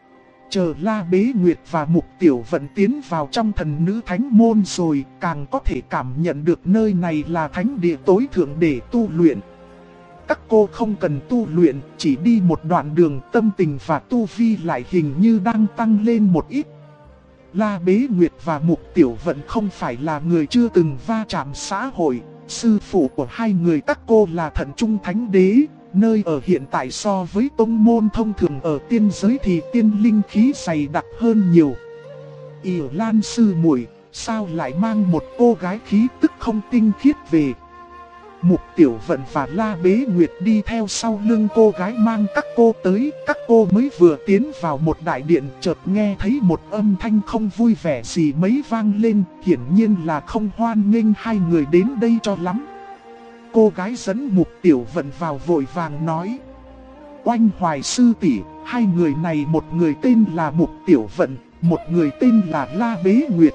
Chờ La Bế Nguyệt và Mục Tiểu Vận tiến vào trong thần nữ thánh môn rồi, càng có thể cảm nhận được nơi này là thánh địa tối thượng để tu luyện. Các cô không cần tu luyện, chỉ đi một đoạn đường, tâm tình và tu vi lại hình như đang tăng lên một ít. La Bế Nguyệt và Mục Tiểu Vận không phải là người chưa từng va chạm xã hội. Sư phụ của hai người các cô là Thần Trung Thánh Đế, nơi ở hiện tại so với tông môn thông thường ở tiên giới thì tiên linh khí dày đặc hơn nhiều. Yểu Lan sư muội, sao lại mang một cô gái khí tức không tinh khiết về? Mục Tiểu Vận và La Bế Nguyệt đi theo sau lưng cô gái mang các cô tới. Các cô mới vừa tiến vào một đại điện, chợt nghe thấy một âm thanh không vui vẻ gì mấy vang lên. Hiển nhiên là không hoan nghênh hai người đến đây cho lắm. Cô gái dẫn Mục Tiểu Vận vào vội vàng nói: Oanh Hoài sư tỷ, hai người này, một người tên là Mục Tiểu Vận, một người tên là La Bế Nguyệt.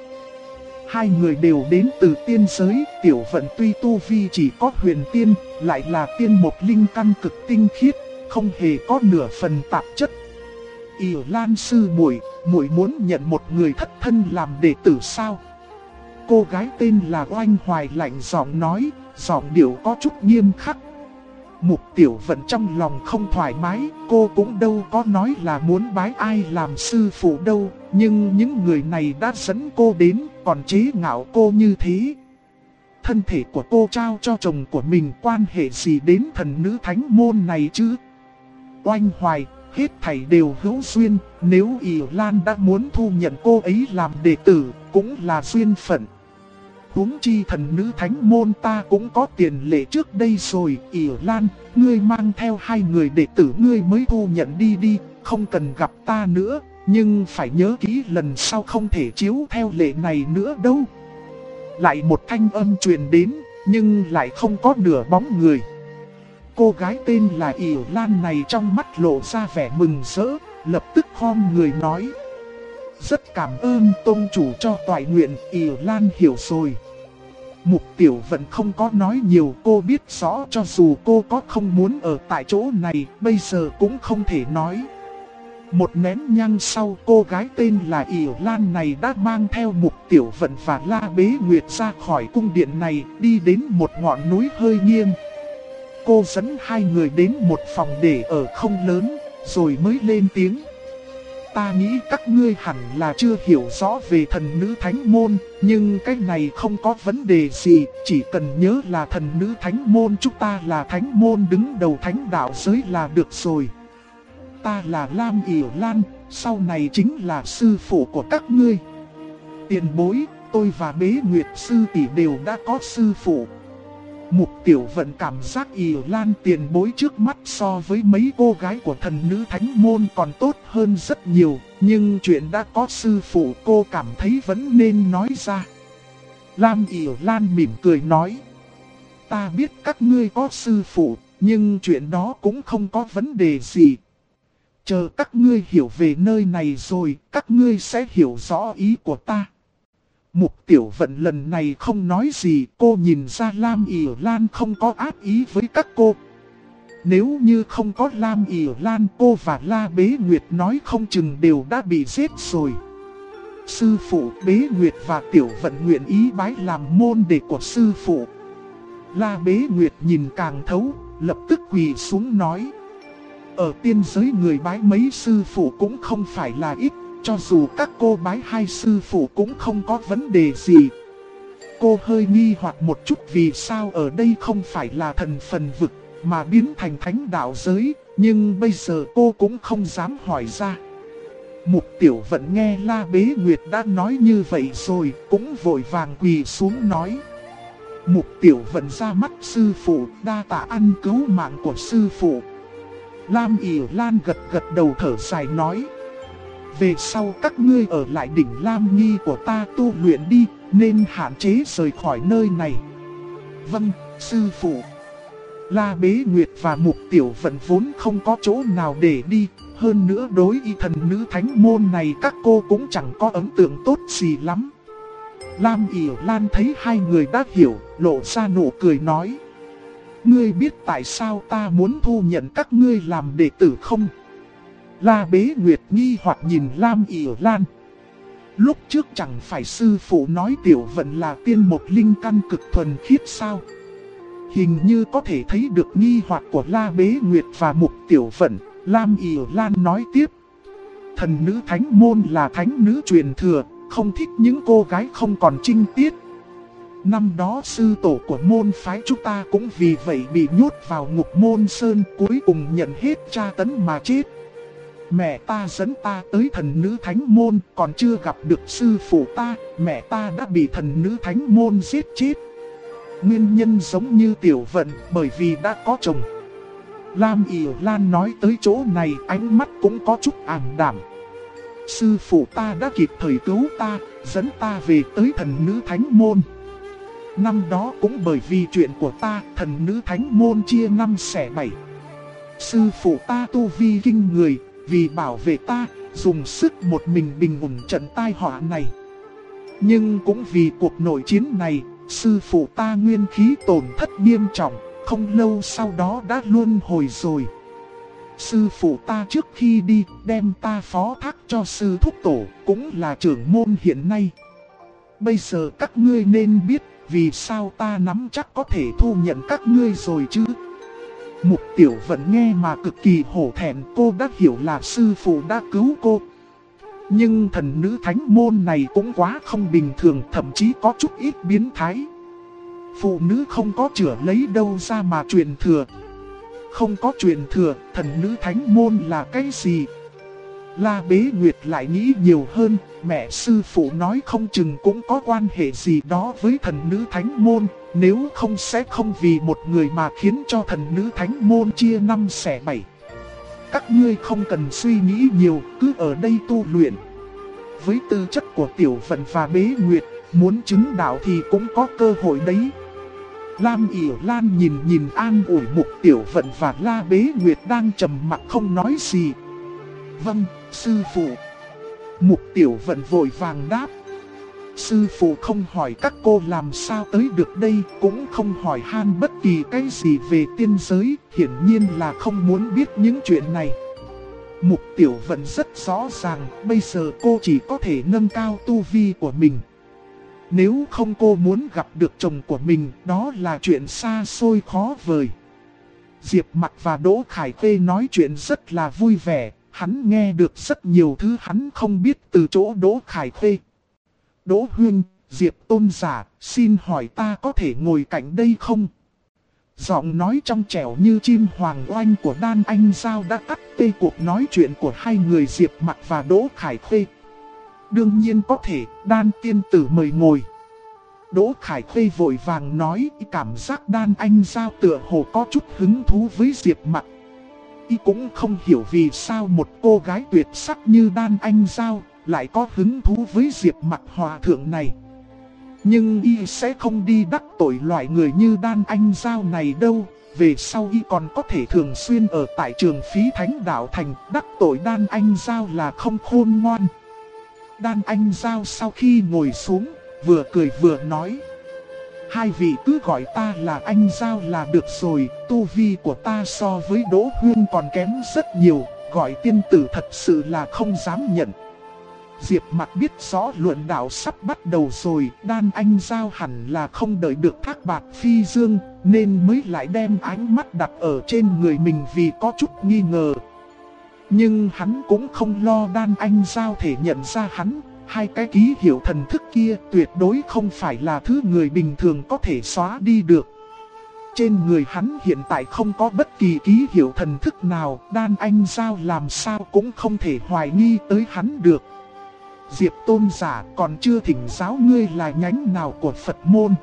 Hai người đều đến từ tiên giới. Tiểu Vận tuy tu vi chỉ có huyền tiên, lại là tiên mộc linh căn cực tinh khiết, không hề có nửa phần tạp chất. Yểu Lan sư muội, muội muốn nhận một người thất thân làm đệ tử sao? Cô gái tên là Oanh Hoài lạnh giọng nói, giọng điệu có chút nghiêm khắc. Mục Tiểu Vận trong lòng không thoải mái, cô cũng đâu có nói là muốn bái ai làm sư phụ đâu, nhưng những người này đã dẫn cô đến, còn chế ngạo cô như thế. Thân thể của cô trao cho chồng của mình, quan hệ gì đến thần nữ thánh môn này chứ? Oanh Hoài, hết thảy đều hữu duyên, nếu Yểu Lan đã muốn thu nhận cô ấy làm đệ tử, cũng là duyên phận. Huống chi thần nữ thánh môn ta cũng có tiền lệ trước đây rồi. Yểu Lan, ngươi mang theo hai người đệ tử ngươi mới thu nhận đi, không cần gặp ta nữa. Nhưng phải nhớ kỹ lần sau không thể chiếu theo lệ này nữa đâu. Lại một thanh âm truyền đến, nhưng lại không có nửa bóng người. Cô gái tên là Yểu Lan này trong mắt lộ ra vẻ mừng rỡ, lập tức khom người nói: Rất cảm ơn tông chủ cho toại nguyện. Yểu Lan hiểu rồi. Mục Tiểu Vận không có nói nhiều, cô biết rõ cho dù cô có không muốn ở tại chỗ này, bây giờ cũng không thể nói. Một nén nhang sau, cô gái tên là Yểu Lan này đã mang theo Mục Tiểu Vận và La Bế Nguyệt ra khỏi cung điện này, đi đến một ngọn núi hơi nghiêng. Cô dẫn hai người đến một phòng để ở không lớn, rồi mới lên tiếng: Ta nghĩ các ngươi hẳn là chưa hiểu rõ về thần nữ thánh môn, nhưng cái này không có vấn đề gì, chỉ cần nhớ là thần nữ thánh môn chúng ta là thánh môn đứng đầu thánh đạo giới là được rồi. Ta là Lam Yểu Lan, sau này chính là sư phụ của các ngươi. Tiền bối, tôi và Bế Nguyệt sư tỷ đều đã có sư phụ. Mục Tiểu Vận cảm giác Yểu Lan tiền bối trước mắt so với mấy cô gái của thần nữ thánh môn còn tốt hơn rất nhiều, nhưng chuyện đã có sư phụ cô cảm thấy vẫn nên nói ra. Lam Yểu Lan mỉm cười nói: Ta biết các ngươi có sư phụ, nhưng chuyện đó cũng không có vấn đề gì. Chờ các ngươi hiểu về nơi này rồi, các ngươi sẽ hiểu rõ ý của ta. Mục Tiểu Vận lần này không nói gì, cô nhìn ra Lam Yểu Lan không có ác ý với các cô. Nếu như không có Lam Yểu Lan, cô và La Bế Nguyệt nói không chừng đều đã bị giết rồi. Sư phụ Bế Nguyệt và Tiểu Vận nguyện ý bái làm môn đệ của sư phụ. La Bế Nguyệt nhìn càng thấu, lập tức quỳ xuống nói: Ở tiên giới người bái mấy sư phụ cũng không phải là ít, cho dù các cô bái hai sư phụ cũng không có vấn đề gì. Cô hơi nghi hoặc một chút vì sao ở đây không phải là thần phần vực, mà biến thành thánh đạo giới, nhưng bây giờ cô cũng không dám hỏi ra. Mục Tiểu Vận nghe La Bế Nguyệt đã nói như vậy rồi, cũng vội vàng quỳ xuống nói. Mục Tiểu Vận ra mắt sư phụ, đa tạ ân cứu mạng của sư phụ. Lam ỉ Lan gật gật đầu thở dài nói. Về sau các ngươi ở lại đỉnh Lam Nghi của ta tu luyện đi, nên hạn chế rời khỏi nơi này. Vâng, sư phụ. La Bế Nguyệt và Mục Tiểu Vận vốn không có chỗ nào để đi. Hơn nữa đối y thần nữ thánh môn này các cô cũng chẳng có ấn tượng tốt gì lắm. Lam ỉ Lan thấy hai người đã hiểu, lộ ra nụ cười nói. Ngươi biết tại sao ta muốn thu nhận các ngươi làm đệ tử không? La Bế Nguyệt nghi hoặc nhìn Lam ỉ Lan. Lúc trước chẳng phải sư phụ nói Tiểu Vận là tiên một linh căn cực thuần khiết sao? Hình như có thể thấy được nghi hoặc của La Bế Nguyệt và Mục Tiểu Vận. Lam ỉ Lan nói tiếp. Thần nữ thánh môn là thánh nữ truyền thừa, không thích những cô gái không còn trinh tiết. Năm đó sư tổ của môn phái chúng ta cũng vì vậy bị nhốt vào ngục môn sơn, cuối cùng nhận hết tra tấn mà chết. Mẹ ta dẫn ta tới thần nữ thánh môn, còn chưa gặp được sư phụ ta, mẹ ta đã bị thần nữ thánh môn giết chết. Nguyên nhân giống như Tiểu Vận, bởi vì đã có chồng. Lam ỉ Lan nói tới chỗ này, ánh mắt cũng có chút ảm đạm. Sư phụ ta đã kịp thời cứu ta, dẫn ta về tới thần nữ thánh môn. Năm đó cũng bởi vì chuyện của ta, thần nữ thánh môn chia 5 xẻ 7. Sư phụ ta tu vi kinh người, vì bảo vệ ta, dùng sức một mình bình ổn trận tai họa này. Nhưng cũng vì cuộc nội chiến này, sư phụ ta nguyên khí tổn thất nghiêm trọng, không lâu sau đó đã luân hồi rồi. Sư phụ ta trước khi đi, đem ta phó thác cho sư thúc tổ, cũng là trưởng môn hiện nay. Bây giờ các ngươi nên biết, vì sao ta nắm chắc có thể thu nhận các ngươi rồi chứ. Mục Tiểu Vận nghe mà cực kỳ hổ thẹn, cô đã hiểu là sư phụ đã cứu cô. Nhưng thần nữ thánh môn này cũng quá không bình thường, thậm chí có chút ít biến thái. Phụ nữ không có chữa lấy đâu ra mà truyền thừa. Không có truyền thừa, thần nữ thánh môn là cái gì? La Bế Nguyệt lại nghĩ nhiều hơn, mẹ sư phụ nói không chừng cũng có quan hệ gì đó với thần nữ thánh môn, nếu không sẽ không vì một người mà khiến cho thần nữ thánh môn chia 5 xẻ 7. Các ngươi không cần suy nghĩ nhiều, cứ ở đây tu luyện. Với tư chất của Tiểu Vận và Bế Nguyệt, muốn chứng đạo thì cũng có cơ hội đấy. Lam ỉ Lan nhìn an ủi Mục Tiểu Vận và La Bế Nguyệt đang trầm mặc không nói gì. Vâng, sư phụ. Mục Tiểu Vận vội vàng đáp. Sư phụ không hỏi các cô làm sao tới được đây, cũng không hỏi han bất kỳ cái gì về tiên giới, hiển nhiên là không muốn biết những chuyện này. Mục Tiểu Vận rất rõ ràng, bây giờ cô chỉ có thể nâng cao tu vi của mình. Nếu không cô muốn gặp được chồng của mình, đó là chuyện xa xôi khó vời. Diệp Mặc và Đỗ Khải Khê nói chuyện rất là vui vẻ, hắn nghe được rất nhiều thứ hắn không biết từ chỗ Đỗ Khải Khê. Đỗ Huynh, Diệp Tôn giả, xin hỏi ta có thể ngồi cạnh đây không? Giọng nói trong trẻo như chim hoàng oanh của Đan Anh Giao đã cắt tê cuộc nói chuyện của hai người Diệp Mặc và Đỗ Khải Khê. Đương nhiên có thể, Đan tiên tử mời ngồi. Đỗ Khải Khê vội vàng nói, cảm giác Đan Anh Giao tựa hồ có chút hứng thú với Diệp Mặc. Y cũng không hiểu vì sao một cô gái tuyệt sắc như Đan Anh Giao lại có hứng thú với Diệp Mặc hòa thượng này. Nhưng y sẽ không đi đắc tội loại người như Đan Anh Giao này đâu. Về sau y còn có thể thường xuyên ở tại trường Phí Thánh Đạo Thành, đắc tội Đan Anh Giao là không khôn ngoan. Đan Anh Giao sau khi ngồi xuống, vừa cười vừa nói. Hai vị cứ gọi ta là Anh Giao là được rồi, tu vi của ta so với Đỗ Huyên còn kém rất nhiều, gọi tiên tử thật sự là không dám nhận. Diệp Mặc biết rõ luận đạo sắp bắt đầu rồi, Đan Anh Giao hẳn là không đợi được Thác Bạt Phi Dương, nên mới lại đem ánh mắt đặt ở trên người mình vì có chút nghi ngờ. Nhưng hắn cũng không lo Đan Anh Giao thể nhận ra hắn Hai cái ký hiệu thần thức kia tuyệt đối không phải là thứ người bình thường có thể xóa đi được. Trên người hắn hiện tại không có bất kỳ ký hiệu thần thức nào, Đan Anh Giao làm sao cũng không thể hoài nghi tới hắn được. Diệp tôn giả còn chưa thỉnh giáo ngươi là nhánh nào của Phật môn.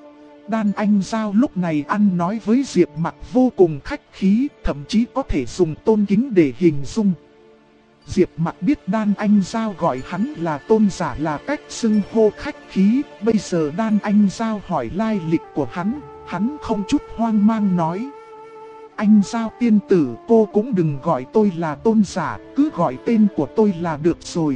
Đan Anh Giao lúc này ăn nói với Diệp Mặc vô cùng khách khí, thậm chí có thể dùng tôn kính để hình dung. Diệp Mặc biết Đan Anh Giao gọi hắn là tôn giả là cách xưng hô khách khí, bây giờ Đan Anh Giao hỏi lai lịch của hắn không chút hoang mang nói. Anh Giao tiên tử, cô cũng đừng gọi tôi là tôn giả, cứ gọi tên của tôi là được rồi.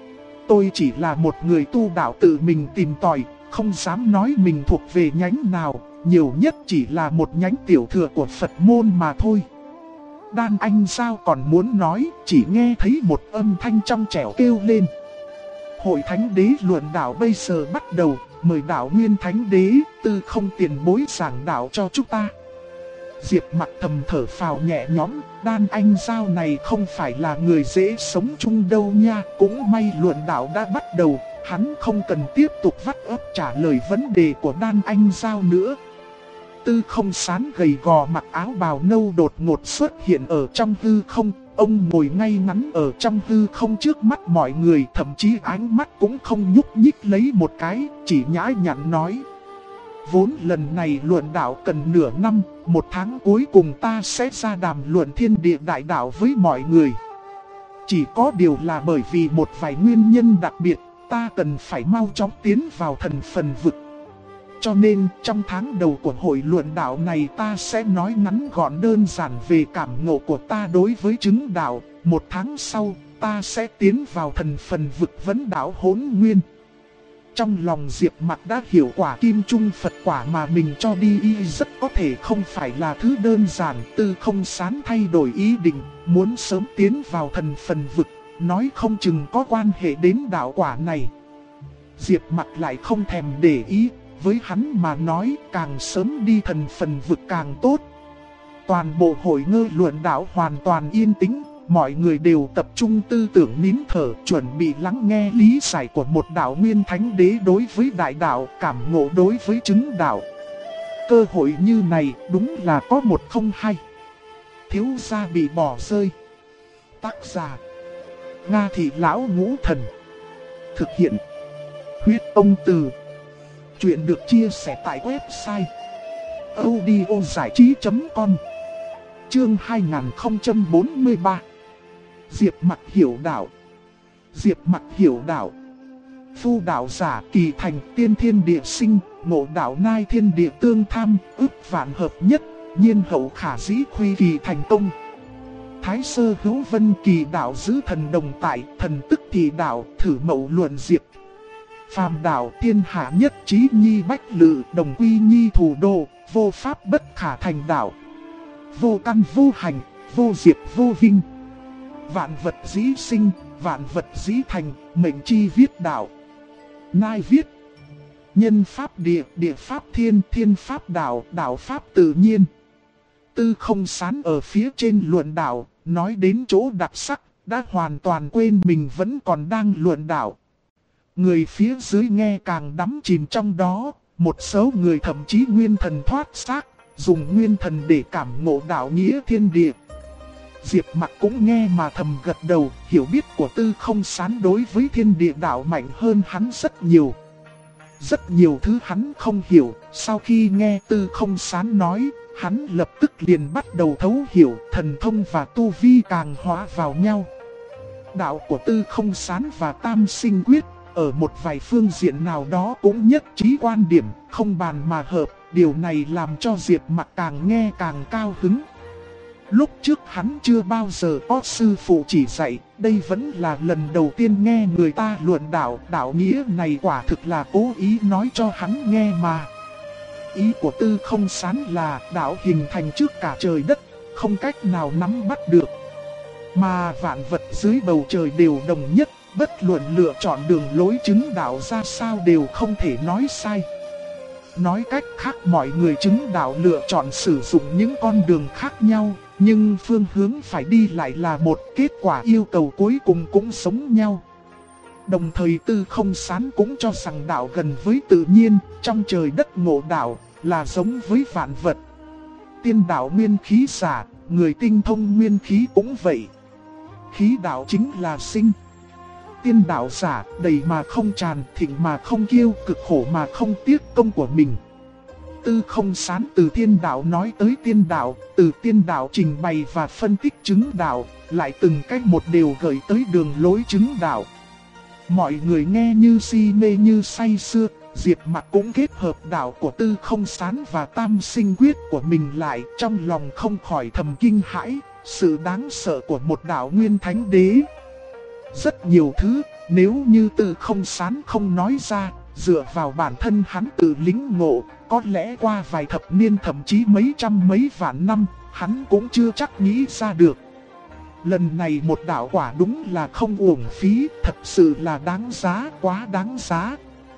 Tôi chỉ là một người tu đạo tự mình tìm tòi, không dám nói mình thuộc về nhánh nào, nhiều nhất chỉ là một nhánh tiểu thừa của Phật môn mà thôi. Đan Anh Giao còn muốn nói, chỉ nghe thấy một âm thanh trong trẻo kêu lên. Hội Thánh Đế luận đạo bây giờ bắt đầu, mời đạo Nguyên Thánh Đế, Tư Không tiền bối giảng đạo cho chúng ta. Diệp Mặc thầm thở phào nhẹ nhõm, Đan Anh Giao này không phải là người dễ sống chung đâu nha. Cũng may luận đạo đã bắt đầu, hắn không cần tiếp tục vắt ấp trả lời vấn đề của Đan Anh Giao nữa. Tư Không Sán gầy gò mặc áo bào nâu đột ngột xuất hiện ở trong hư không. Ông ngồi ngay ngắn ở trong hư không trước mắt mọi người, thậm chí ánh mắt cũng không nhúc nhích lấy một cái, chỉ nhã nhặn nói. Vốn lần này luận đạo cần nửa năm, 1 tháng cuối cùng ta sẽ ra đàm luận thiên địa đại đạo với mọi người. Chỉ có điều là bởi vì một vài nguyên nhân đặc biệt, ta cần phải mau chóng tiến vào thần phần vực. Cho nên trong tháng đầu của hội luận đạo này ta sẽ nói ngắn gọn đơn giản về cảm ngộ của ta đối với chứng đạo. 1 tháng sau ta sẽ tiến vào thần phần vực vấn đạo hỗn nguyên. Trong lòng Diệp Mặc đã hiểu quả kim trung Phật quả mà mình cho đi y rất có thể không phải là thứ đơn giản. Tư Không Sán thay đổi ý định, muốn sớm tiến vào thần phần vực, nói không chừng có quan hệ đến đạo quả này. Diệp Mặc lại không thèm để ý, với hắn mà nói càng sớm đi thần phần vực càng tốt. Toàn bộ hội ngơ luận đạo hoàn toàn yên tĩnh. Mọi người đều tập trung tư tưởng nín thở, chuẩn bị lắng nghe lý giải của một đạo Nguyên Thánh Đế đối với đại đạo, cảm ngộ đối với chứng đạo. Cơ hội như này đúng là có một không hai. Thiếu gia bị bỏ rơi. Tác giả: Nga Thị Lão Ngũ Thần. Thực hiện: Huyết Ông Từ. Chuyện được chia sẻ tại website audiozảichí.com. Chương 2043. Diệp Mặc hiểu đạo. Diệp Mặc hiểu đạo. Phu đạo giả kỳ thành tiên thiên địa sinh, ngộ đạo nai thiên địa tương tham, ức vạn hợp nhất, nhiên hậu khả dĩ khuy kỳ thành công. Thái sơ hữu vân kỳ đạo giữ thần đồng tại, thần tức thì đạo, thử mậu luận diệp. Phàm đạo thiên hạ nhất trí nhi bách lự, đồng quy nhi thủ đô, vô pháp bất khả thành đạo. Vô căn vô hành, vô diệp vô vinh. Vạn vật dĩ sinh, vạn vật dĩ thành, mệnh chi viết đạo. Nai viết: nhân pháp địa, địa pháp thiên, thiên pháp đạo, đạo pháp tự nhiên. Tư Không Sán ở phía trên luận đạo, nói đến chỗ đặc sắc, đã hoàn toàn quên mình vẫn còn đang luận đạo. Người phía dưới nghe càng đắm chìm trong đó, một số người thậm chí nguyên thần thoát xác, dùng nguyên thần để cảm ngộ đạo nghĩa thiên địa. Diệp Mặc cũng nghe mà thầm gật đầu, hiểu biết của Tư Không Sán đối với thiên địa đạo mạnh hơn hắn rất nhiều. Rất nhiều thứ hắn không hiểu, sau khi nghe Tư Không Sán nói, hắn lập tức liền bắt đầu thấu hiểu, thần thông và tu vi càng hóa vào nhau. Đạo của Tư Không Sán và Tam Sinh Quyết, ở một vài phương diện nào đó cũng nhất trí quan điểm, không bàn mà hợp, điều này làm cho Diệp Mặc càng nghe càng cao hứng. Lúc trước hắn chưa bao giờ có sư phụ chỉ dạy, đây vẫn là lần đầu tiên nghe người ta luận đạo, đạo nghĩa này quả thực là cố ý nói cho hắn nghe mà. Ý của Tư Không Sán là đạo hình thành trước cả trời đất, không cách nào nắm bắt được. Mà vạn vật dưới bầu trời đều đồng nhất, bất luận lựa chọn đường lối chứng đạo ra sao đều không thể nói sai. Nói cách khác, mọi người chứng đạo lựa chọn sử dụng những con đường khác nhau, nhưng phương hướng phải đi lại là một, kết quả yêu cầu cuối cùng cũng giống nhau. Đồng thời Tư Không Sán cũng cho rằng đạo gần với tự nhiên, trong trời đất ngộ đạo, là giống với vạn vật. Tiên đạo nguyên khí giả, người tinh thông nguyên khí cũng vậy. Khí đạo chính là sinh. Tiên đạo giả, đầy mà không tràn, thịnh mà không kiêu, cực khổ mà không tiếc công của mình. Tư Không Sán từ thiên đạo nói tới tiên đạo, từ tiên đạo trình bày và phân tích chứng đạo, lại từng cách một đều gợi tới đường lối chứng đạo. Mọi người nghe như si mê như say sưa, Diệp Mặc cũng kết hợp đạo của Tư Không Sán và Tam Sinh Quyết của mình lại, trong lòng không khỏi thầm kinh hãi, sự đáng sợ của một đạo nguyên thánh đế. Rất nhiều thứ, nếu như Tư Không Sán không nói ra, dựa vào bản thân hắn tự lĩnh ngộ, có lẽ qua vài thập niên thậm chí mấy trăm mấy vạn năm, hắn cũng chưa chắc nghĩ ra được. Lần này một đạo quả đúng là không uổng phí, thật sự là đáng giá, quá đáng giá.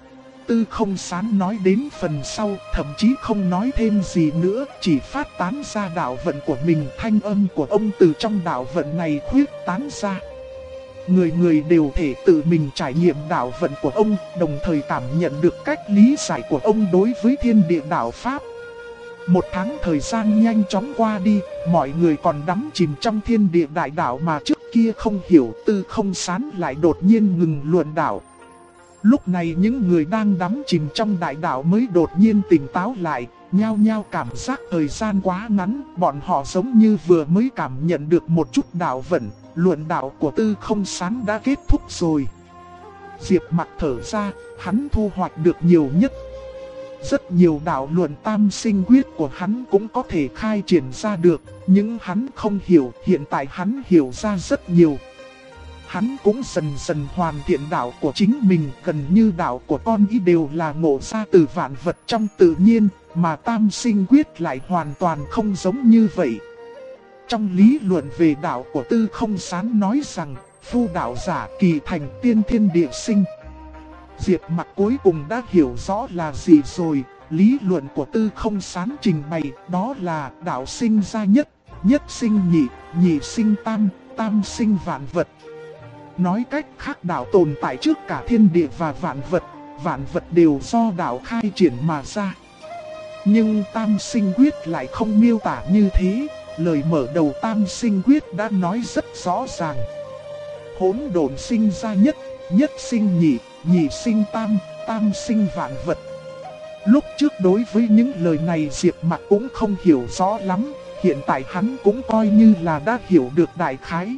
Tư Không Sán nói đến phần sau, thậm chí không nói thêm gì nữa, chỉ phát tán ra đạo vận của mình, thanh âm của ông từ trong đạo vận này khuyết tán ra. Người người đều thể tự mình trải nghiệm đạo vận của ông, đồng thời cảm nhận được cách lý giải của ông đối với thiên địa đạo Pháp. Một tháng thời gian nhanh chóng qua đi, mọi người còn đắm chìm trong thiên địa đại đạo mà trước kia không hiểu. Tư Không Sán lại đột nhiên ngừng luận đạo. Lúc này những người đang đắm chìm trong đại đạo mới đột nhiên tỉnh táo lại, nhao nhao cảm giác thời gian quá ngắn, bọn họ giống như vừa mới cảm nhận được một chút đạo vận, luận đạo của Tư Không Sán đã kết thúc rồi. Diệp Mặc thở ra, hắn thu hoạch được nhiều nhất. Rất nhiều đạo luận Tam Sinh Quyết của hắn cũng có thể khai triển ra được, nhưng hắn không hiểu, hiện tại hắn hiểu ra rất nhiều. Hắn cũng dần dần hoàn thiện đạo của chính mình, gần như đạo của con ý đều là ngộ ra từ vạn vật trong tự nhiên, mà Tam Sinh Quyết lại hoàn toàn không giống như vậy. Trong lý luận về đạo của Tư Không Sán nói rằng, phu đạo giả kỳ thành tiên thiên địa sinh. Diệp Mặc cuối cùng đã hiểu rõ là gì rồi, lý luận của Tư Không Sán trình bày đó là đạo sinh ra nhất, nhất sinh nhị, nhị sinh tam, tam sinh vạn vật. Nói cách khác đạo tồn tại trước cả thiên địa và vạn vật đều do đạo khai triển mà ra. Nhưng Tam Sinh Quyết lại không miêu tả như thế, lời mở đầu Tam Sinh Quyết đã nói rất rõ ràng. Hỗn độn sinh ra nhất, nhất sinh nhị, nhị sinh tam, tam sinh vạn vật. Lúc trước đối với những lời này Diệp Mặc cũng không hiểu rõ lắm, hiện tại hắn cũng coi như là đã hiểu được đại khái.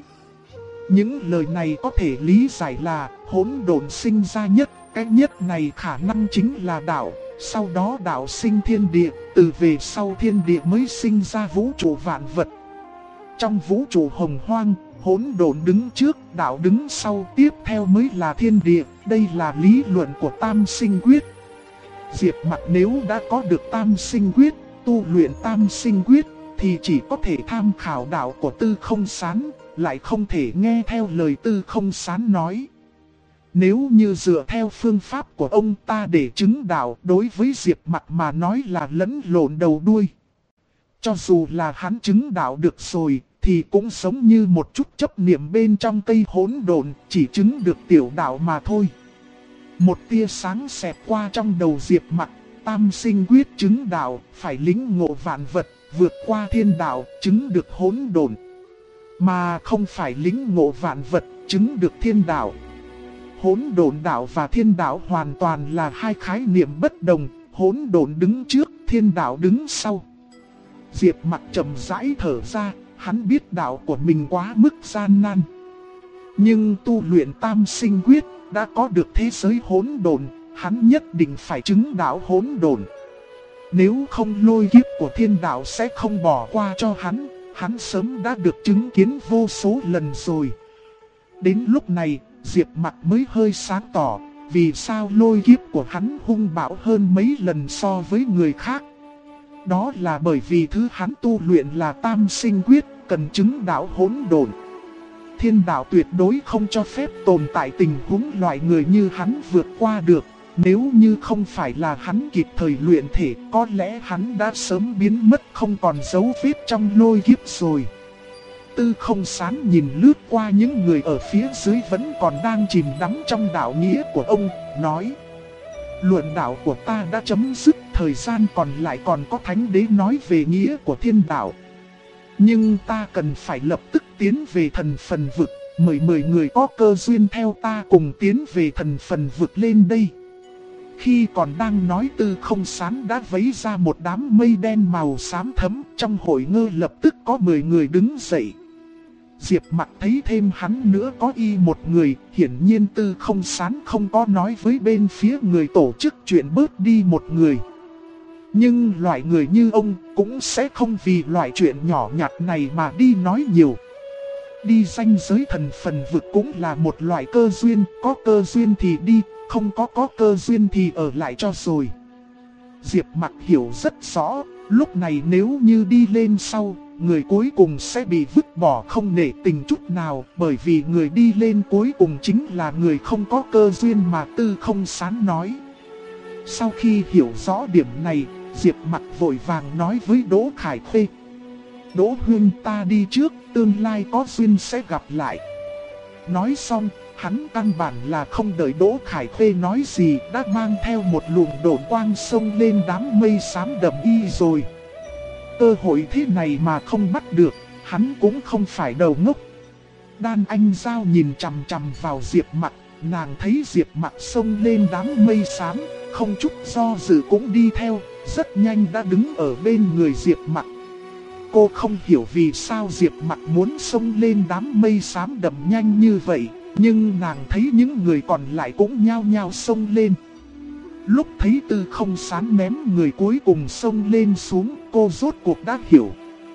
Những lời này có thể lý giải là hỗn độn sinh ra nhất, cái nhất này khả năng chính là đạo, sau đó đạo sinh thiên địa, từ về sau thiên địa mới sinh ra vũ trụ vạn vật. Trong vũ trụ hồng hoang, hỗn độn đứng trước, đạo đứng sau, tiếp theo mới là thiên địa, đây là lý luận của Tam Sinh Quyết. Diệp Mặc nếu đã có được Tam Sinh Quyết, tu luyện Tam Sinh Quyết, thì chỉ có thể tham khảo đạo của Tư Không Sán, lại không thể nghe theo lời Tư Không Sán nói. Nếu như dựa theo phương pháp của ông ta để chứng đạo, đối với Diệp Mặc mà nói là lẫn lộn đầu đuôi. Cho dù là hắn chứng đạo được rồi, thì cũng giống như một chút chấp niệm bên trong cây hỗn độn, chỉ chứng được tiểu đạo mà thôi. Một tia sáng xẹt qua trong đầu Diệp Mặc, Tam Sinh Quyết chứng đạo, phải lĩnh ngộ vạn vật, vượt qua thiên đạo, chứng được hỗn độn. Mà không phải lĩnh ngộ vạn vật, chứng được thiên đạo. Hỗn độn đạo và thiên đạo hoàn toàn là hai khái niệm bất đồng, hỗn độn đứng trước, thiên đạo đứng sau. Diệp Mặc chậm rãi thở ra, hắn biết đạo của mình quá mức gian nan. Nhưng tu luyện Tam Sinh Quyết đã có được thế giới hỗn độn, hắn nhất định phải chứng đạo hỗn độn. Nếu không lôi kiếp của thiên đạo sẽ không bỏ qua cho hắn sớm đã được chứng kiến vô số lần rồi. Đến lúc này, Diệp Mặc mới hơi sáng tỏ, vì sao lôi kiếp của hắn hung bạo hơn mấy lần so với người khác. Đó là bởi vì thứ hắn tu luyện là Tam Sinh Quyết, cần chứng đạo hỗn độn. Thiên đạo tuyệt đối không cho phép tồn tại tình huống loại người như hắn vượt qua được. Nếu như không phải là hắn kịp thời luyện thể, có lẽ hắn đã sớm biến mất không còn dấu vết trong lôi kiếp rồi. Tư Không Sán nhìn lướt qua những người ở phía dưới vẫn còn đang chìm đắm trong đạo nghĩa của ông, nói: luận đạo của ta đã chấm dứt, thời gian còn lại còn có thánh đế nói về nghĩa của thiên đạo. Nhưng ta cần phải lập tức tiến về thần phần vực, mời 10 người có cơ duyên theo ta cùng tiến về thần phần vực lên đây. Khi còn đang nói, Tư Không Sán đã vấy ra một đám mây đen màu xám thẫm, trong hội ngơ lập tức có 10 người đứng dậy. Diệp Mặc thấy thêm hắn nữa có một người, hiển nhiên Tư Không Sán không có nói với bên phía người tổ chức chuyện bớt đi một người. Nhưng loại người như ông cũng sẽ không vì loại chuyện nhỏ nhặt này mà đi nói nhiều. Đi ranh giới thần phần vực cũng là một loại cơ duyên, có cơ duyên thì đi, không có cơ duyên thì ở lại cho rồi. Diệp Mặc hiểu rất rõ, lúc này nếu như đi lên sau, người cuối cùng sẽ bị vứt bỏ không nể tình chút nào, bởi vì người đi lên cuối cùng chính là người không có cơ duyên mà Tư Không Sán nói. Sau khi hiểu rõ điểm này, Diệp Mặc vội vàng nói với Đỗ Khải Khuê: Đỗ huynh, ta đi trước, tương lai có duyên sẽ gặp lại. Nói xong, hắn căn bản là không đợi Đỗ Khải Khuê nói gì, đã mang theo một luồng độn quang xông lên đám mây xám đậm y rồi. Cơ hội thế này mà không bắt được, hắn cũng không phải đầu ngốc. Đan Anh Giao nhìn chằm chằm vào Diệp Mặc, nàng thấy Diệp Mặc xông lên đám mây xám, không chút do dự cũng đi theo, rất nhanh đã đứng ở bên người Diệp Mặc. Cô không hiểu vì sao Diệp Mặc muốn xông lên đám mây xám đậm nhanh như vậy, nhưng nàng thấy những người còn lại cũng nhao nhao xông lên. Lúc thấy Tư Không Sán ném người cuối cùng xông lên xuống, cô rốt cuộc đã hiểu.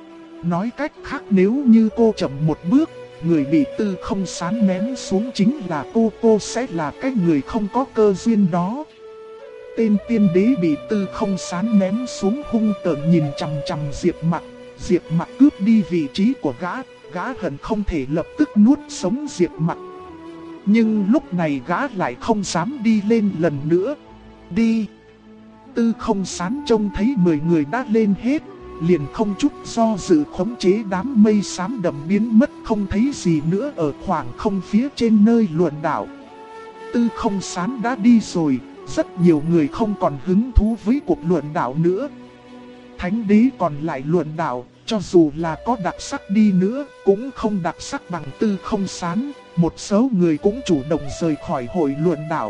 Nói cách khác, nếu như cô chậm một bước, người bị Tư Không Sán ném xuống chính là cô sẽ là cái người không có cơ duyên đó. Tên tiên đế bị Tư Không Sán ném xuống hung tợn nhìn chằm chằm Diệp Mặc. Diệp Mặc cướp đi vị trí của gã hận không thể lập tức nuốt sống Diệp Mặc. Nhưng lúc này gã lại không dám đi lên lần nữa. Đi! Tư Không Sán trông thấy 10 người đã lên hết, liền không chút do dự khống chế đám mây xám đậm biến mất không thấy gì nữa ở khoảng không phía trên nơi luận đạo. Tư Không Sán đã đi rồi, rất nhiều người không còn hứng thú với cuộc luận đạo nữa. Thánh đế còn lại luận đạo, cho dù là có đặc sắc đi nữa, cũng không đặc sắc bằng Tư Không Sán. Một số người cũng chủ động rời khỏi hội luận đạo.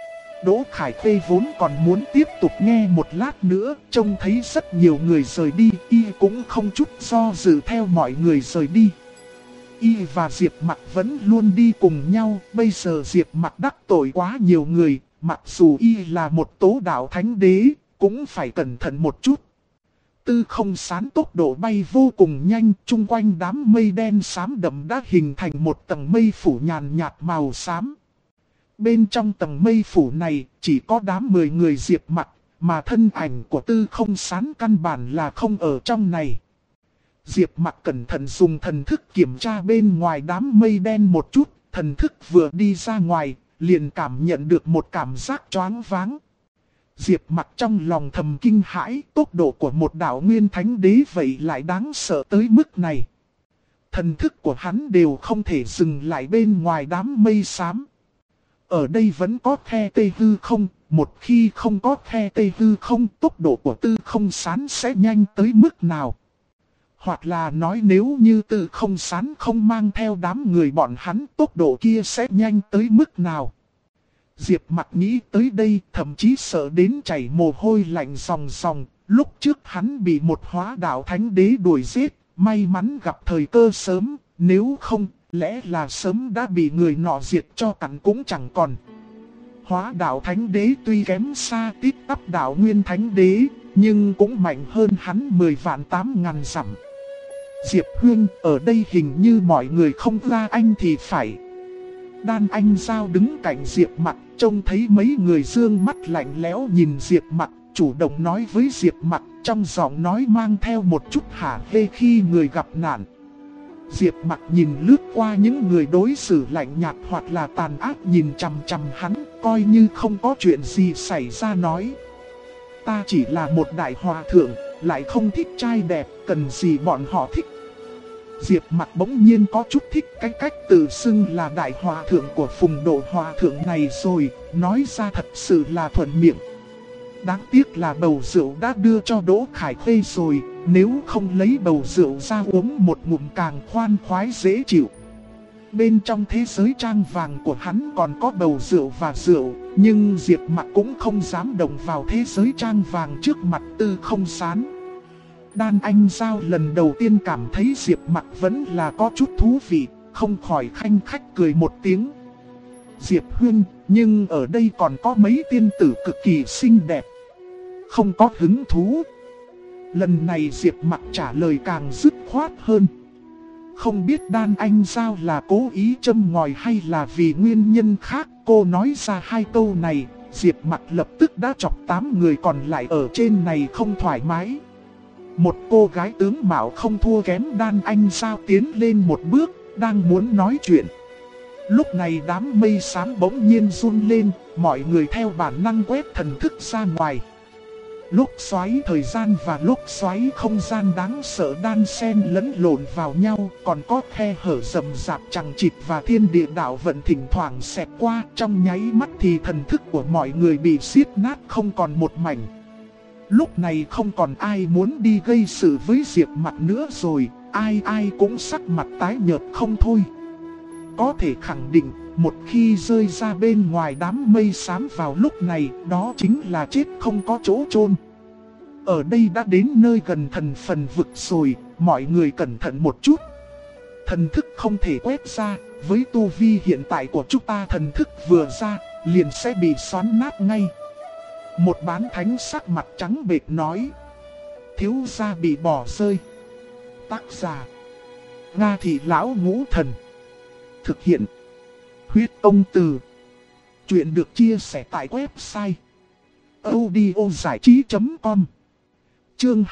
Đỗ Khải Khuê vốn còn muốn tiếp tục nghe một lát nữa, trông thấy rất nhiều người rời đi, y cũng không chút do dự theo mọi người rời đi. Y và Diệp Mặc vẫn luôn đi cùng nhau, bây giờ Diệp Mặc đắc tội quá nhiều người, mặc dù y là một tố đạo thánh đế, cũng phải cẩn thận một chút. Tư Không Sán tốc độ bay vô cùng nhanh, chung quanh đám mây đen xám đậm đã hình thành một tầng mây phủ nhàn nhạt màu xám. Bên trong tầng mây phủ này chỉ có đám 10 người Diệp Mặc, mà thân ảnh của Tư Không Sán căn bản là không ở trong này. Diệp Mặc cẩn thận dùng thần thức kiểm tra bên ngoài đám mây đen một chút, thần thức vừa đi ra ngoài, liền cảm nhận được một cảm giác choáng váng. Diệp Mặc trong lòng thầm kinh hãi, tốc độ của một đạo nguyên thánh đế vậy lại đáng sợ tới mức này. Thần thức của hắn đều không thể dừng lại bên ngoài đám mây xám. Ở đây vẫn có khe tê hư không, một khi không có khe tê hư không, tốc độ của Tư Không Sán sẽ nhanh tới mức nào? Hoặc là nói nếu như Tư Không Sán không mang theo đám người bọn hắn, tốc độ kia sẽ nhanh tới mức nào? Diệp Mặc nghĩ tới đây, thậm chí sợ đến chảy mồ hôi lạnh ròng ròng. Lúc trước hắn bị một hóa đạo thánh đế đuổi giết, may mắn gặp thời cơ sớm, nếu không, lẽ là sớm đã bị người nọ diệt cho cắn cũng chẳng còn. Hóa đạo thánh đế tuy kém xa tít tắp đạo nguyên thánh đế, nhưng cũng mạnh hơn hắn 10 vạn 8 ngàn dặm. Diệp Huyên, ở đây hình như mọi người không ra anh thì phải. Đan Anh Giao đứng cạnh Diệp Mặc, trông thấy mấy người dương mắt lạnh lẽo nhìn Diệp Mặc, chủ động nói với Diệp Mặc, trong giọng nói mang theo một chút hả hê khi người gặp nạn. Diệp Mặc nhìn lướt qua những người đối xử lạnh nhạt hoặc là tàn ác nhìn chằm chằm hắn, coi như không có chuyện gì xảy ra nói: ta chỉ là một đại hòa thượng, lại không thích trai đẹp, cần gì bọn họ thích. Diệp Mặc bỗng nhiên có chút thích cái cách tự xưng là đại hòa thượng của Phùng Độ hòa thượng này rồi, nói ra thật sự là thuận miệng. Đáng tiếc là bầu rượu đã đưa cho Đỗ Khải Khuê rồi, nếu không lấy bầu rượu ra uống một ngụm càng khoan khoái dễ chịu. Bên trong thế giới trang vàng của hắn còn có bầu rượu và rượu, nhưng Diệp Mặc cũng không dám động vào thế giới trang vàng trước mặt Tư Không Sán. Đan Anh Giao lần đầu tiên cảm thấy Diệp Mặc vẫn là có chút thú vị, không khỏi khanh khách cười một tiếng. Diệp Huynh, nhưng ở đây còn có mấy tiên tử cực kỳ xinh đẹp. Không có hứng thú. Lần này Diệp Mặc trả lời càng dứt khoát hơn. Không biết Đan Anh Giao là cố ý châm ngòi hay là vì nguyên nhân khác. Cô nói ra hai câu này, Diệp Mặc lập tức đã chọc 8 người còn lại ở trên này không thoải mái. Một cô gái tướng mạo không thua kém Đan Anh Giao tiến lên một bước, đang muốn nói chuyện. Lúc này đám mây xám bỗng nhiên run lên, mọi người theo bản năng quét thần thức ra ngoài. Lúc xoáy thời gian và lúc xoáy không gian đáng sợ đan xen lẫn lộn vào nhau, còn có khe hở rậm rạp chằng chịt và thiên địa đạo vận thỉnh thoảng xẹt qua, trong nháy mắt thì thần thức của mọi người bị xiết nát không còn một mảnh. Lúc này không còn ai muốn đi gây sự với Diệp Mặc nữa rồi, ai cũng sắc mặt tái nhợt không thôi. Có thể khẳng định, một khi rơi ra bên ngoài đám mây xám vào lúc này, đó chính là chết không có chỗ chôn. Ở đây đã đến nơi gần thần phần vực rồi, mọi người cẩn thận một chút. Thần thức không thể quét ra, với tu vi hiện tại của chúng ta thần thức vừa ra, liền sẽ bị xoắn nát ngay. Một bán thánh sắc mặt trắng bệch nói. Thiếu gia bị bỏ rơi. Tác giả Nga Thị Lão Ngũ Thần. Thực hiện Huyết Ông Từ. Chuyện được chia sẻ tại website audiozảichí.com. Chương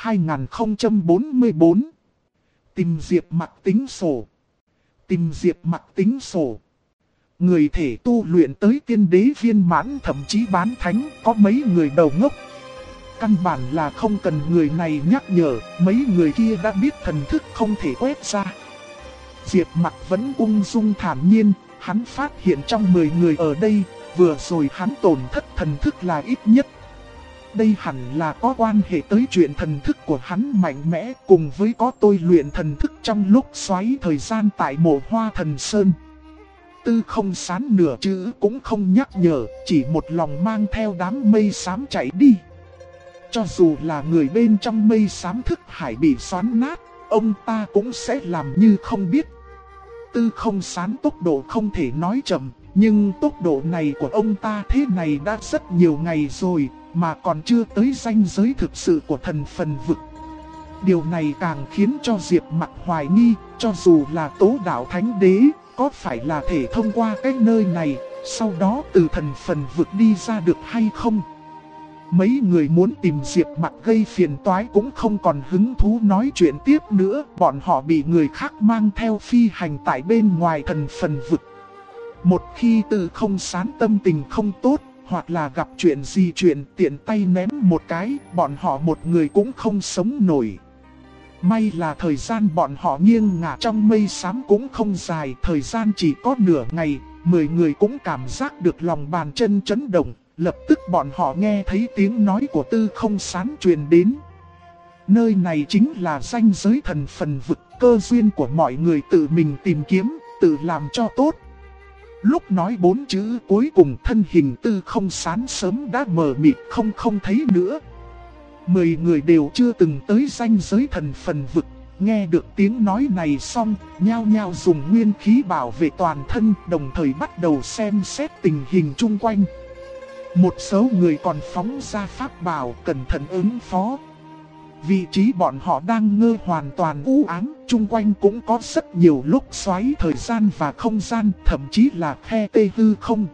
2044. Tìm Diệp Mặc tính sổ. Tìm Diệp Mặc tính sổ. Người thể tu luyện tới tiên đế viên mãn, thậm chí bán thánh, có mấy người đầu ngốc. Căn bản là không cần người này nhắc nhở, mấy người kia đã biết thần thức không thể quét ra. Diệp Mặc vẫn ung dung thản nhiên, hắn phát hiện trong 10 người ở đây, vừa rồi hắn tổn thất thần thức là ít nhất. Đây hẳn là có quan hệ tới chuyện thần thức của hắn mạnh mẽ cùng với có tôi luyện thần thức trong lúc xoáy thời gian tại Mộ Hoa Thần Sơn. Tư Không Sán nửa chữ cũng không nhắc nhở, chỉ một lòng mang theo đám mây xám chạy đi. Cho dù là người bên trong mây xám thức hải bị xoắn nát, ông ta cũng sẽ làm như không biết. Tư Không Sán tốc độ không thể nói chậm, nhưng tốc độ này của ông ta thế này đã rất nhiều ngày rồi, mà còn chưa tới ranh giới thực sự của thần phần vực. Điều này càng khiến cho Diệp Mặc hoài nghi, cho dù là Tố Đạo Thánh Đế, có phải là thể thông qua cái nơi này, sau đó từ thần phần vực đi ra được hay không? Mấy người muốn tìm Diệp Mặc gây phiền toái cũng không còn hứng thú nói chuyện tiếp nữa, bọn họ bị người khác mang theo phi hành tại bên ngoài thần phần vực. Một khi Tư Không Sán tâm tình không tốt, hoặc là gặp chuyện gì chuyện tiện tay ném một cái, bọn họ một người cũng không sống nổi. May là thời gian bọn họ nghiêng ngả trong mây xám cũng không dài, thời gian chỉ có nửa ngày, 10 người cũng cảm giác được lòng bàn chân chấn động. Lập tức bọn họ nghe thấy tiếng nói của Tư Không Sán truyền đến. Nơi này chính là ranh giới thần phần vực, cơ duyên của mọi người tự mình tìm kiếm, tự làm cho tốt. Lúc nói 4 chữ cuối cùng, thân hình Tư Không Sán sớm đã mờ mịt không thấy nữa. 10 người đều chưa từng tới ranh giới thần phần vực, nghe được tiếng nói này xong, nhao nhao dùng nguyên khí bảo vệ toàn thân, đồng thời bắt đầu xem xét tình hình chung quanh. Một số người còn phóng ra pháp bảo cẩn thận ứng phó. Vị trí bọn họ đang ngơ hoàn toàn u ám, chung quanh cũng có rất nhiều lúc xoáy thời gian và không gian, thậm chí là khe tê hư không.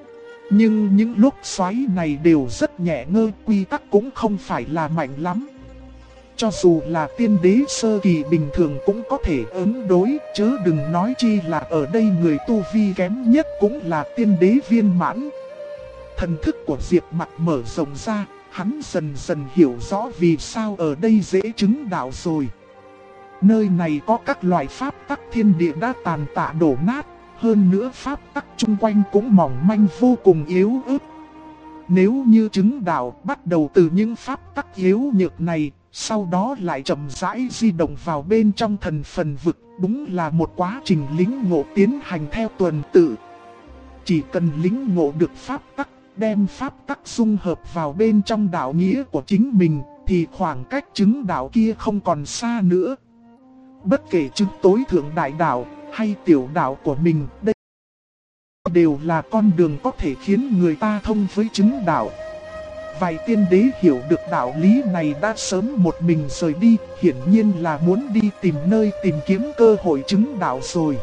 Nhưng những lúc xoáy này đều rất nhẹ ngơ, quy tắc cũng không phải là mạnh lắm. Cho dù là tiên đế sơ kỳ bình thường cũng có thể ứng đối, chớ đừng nói chi là ở đây người tu vi kém nhất cũng là tiên đế viên mãn. Thần thức của Diệp Mặc mở rộng ra, hắn dần dần hiểu rõ vì sao ở đây dễ chứng đạo rồi. Nơi này có các loại pháp tắc thiên địa đã tàn tạ đổ nát, hơn nữa pháp tắc chung quanh cũng mỏng manh vô cùng yếu ớt. Nếu như chứng đạo bắt đầu từ những pháp tắc yếu nhược này, sau đó lại chậm rãi di động vào bên trong thần phần vực, đúng là một quá trình lĩnh ngộ tiến hành theo tuần tự. Chỉ cần lĩnh ngộ được pháp tắc, đem pháp tắc dung hợp vào bên trong đạo nghĩa của chính mình, thì khoảng cách chứng đạo kia không còn xa nữa. Bất kể chứng tối thượng đại đạo hay tiểu đạo của mình, đây đều là con đường có thể khiến người ta thông với chứng đạo. Vài tiên đế hiểu được đạo lý này đã sớm một mình rời đi, hiển nhiên là muốn đi tìm nơi tìm kiếm cơ hội chứng đạo rồi.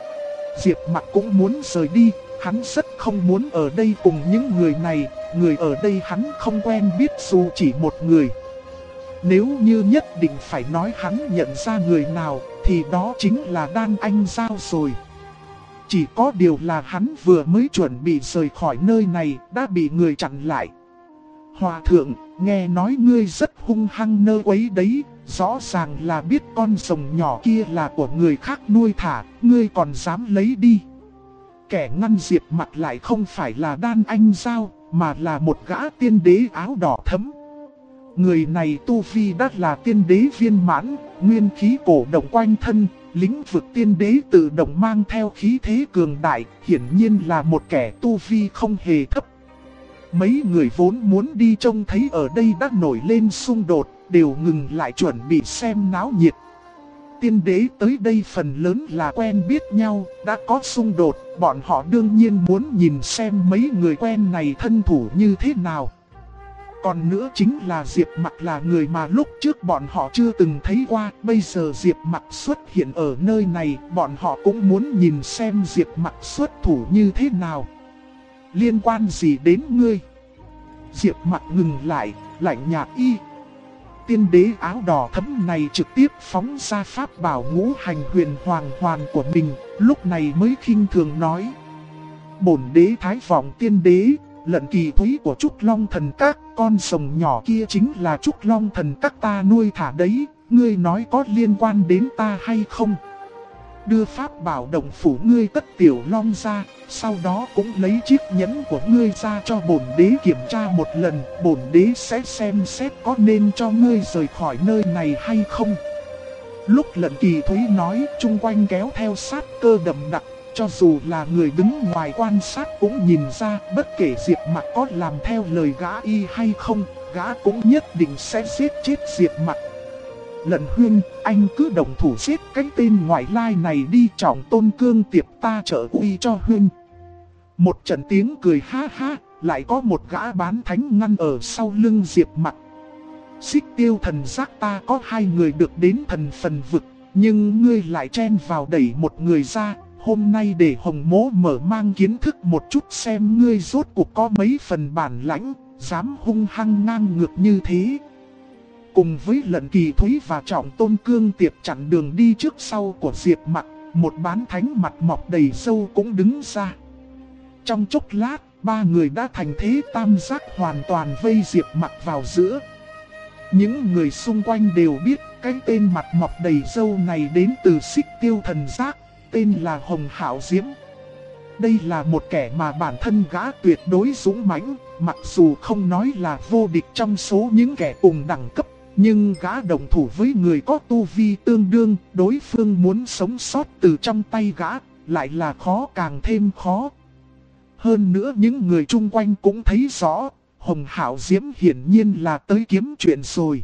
Diệp Mặc cũng muốn rời đi, hắn rất không muốn ở đây cùng những người này, người ở đây hắn không quen biết dù chỉ một người. Nếu như nhất định phải nói hắn nhận ra người nào, thì đó chính là Đan Anh Giao rồi. Chỉ có điều là hắn vừa mới chuẩn bị rời khỏi nơi này, đã bị người chặn lại. Hòa thượng, nghe nói ngươi rất hung hăng nơ quấy đấy, rõ ràng là biết con rồng nhỏ kia là của người khác nuôi thả, ngươi còn dám lấy đi. Kẻ ngăn Diệp Mặc lại không phải là Đan Anh Giao, mà là một gã tiên đế áo đỏ thẫm. Người này tu vi đã là tiên đế viên mãn, nguyên khí cổ động quanh thân, lĩnh vực tiên đế tự động mang theo khí thế cường đại, hiển nhiên là một kẻ tu vi không hề thấp. Mấy người vốn muốn đi trông thấy ở đây đã nổi lên xung đột, đều ngừng lại chuẩn bị xem náo nhiệt. Tiên đế tới đây phần lớn là quen biết nhau, đã có xung đột, bọn họ đương nhiên muốn nhìn xem mấy người quen này thân thủ như thế nào. Còn nữa chính là Diệp Mặc là người mà lúc trước bọn họ chưa từng thấy qua, bây giờ Diệp Mặc xuất hiện ở nơi này, bọn họ cũng muốn nhìn xem Diệp Mặc xuất thủ như thế nào. Liên quan gì đến ngươi? Diệp Mặc ngừng lại, lạnh nhạt y. Tiên đế áo đỏ thẫm này trực tiếp phóng ra pháp bảo ngũ hành huyền hoàng hoàn của mình, lúc này mới khinh thường nói: bổn đế Thái Vọng tiên đế, Lận Kỳ Thúy của Trúc Long Thần Các, con rồng nhỏ kia chính là Trúc Long Thần Các ta nuôi thả đấy, ngươi nói có liên quan đến ta hay không? Đưa pháp bảo động phủ ngươi cất tiểu long ra, sau đó cũng lấy chiếc nhẫn của ngươi ra cho bổn đế kiểm tra một lần, bổn đế sẽ xem xét có nên cho ngươi rời khỏi nơi này hay không. Lúc Lận Kỳ Thúy nói, chung quanh kéo theo sát cơ đậm đặc, cho dù là người đứng ngoài quan sát cũng nhìn ra, bất kể Diệp Mặc có làm theo lời gã y hay không, gã cũng nhất định sẽ giết chết Diệp Mặc. Lận huynh, anh cứ động thủ giết cái tên ngoại lai này đi, Trọng Tôn Cương Tiệp ta trợ uy cho huynh. Một trận tiếng cười ha ha, lại có một gã bán thánh ngăn ở sau lưng Diệp Mặc. Xích Tiêu Thần Giác ta có hai người được đến thần phần vực, nhưng ngươi lại chen vào đẩy một người ra. Hôm nay để Hồng Mỗ mở mang kiến thức một chút xem ngươi rốt cuộc có mấy phần bản lãnh, dám hung hăng ngang ngược như thế. Cùng với Lận Kỳ Thúy và Trọng Tôn Cương Tiệp chặn đường đi trước sau của Diệp Mặc, một bán thánh mặt mọc đầy râu cũng đứng ra. Trong chốc lát, ba người đã thành thế tam giác hoàn toàn vây Diệp Mặc vào giữa. Những người xung quanh đều biết cái tên mặt mọc đầy râu này đến từ Xích Tiêu Thần Giác, tên là Hồng Hạo Diễm. Đây là một kẻ mà bản thân gã tuyệt đối dũng mãnh, mặc dù không nói là vô địch trong số những kẻ cùng đẳng cấp, nhưng gã đồng thủ với người có tu vi tương đương, đối phương muốn sống sót từ trong tay gã, lại là khó càng thêm khó. Hơn nữa những người chung quanh cũng thấy rõ, Hồng Hạo Diễm hiển nhiên là tới kiếm chuyện rồi.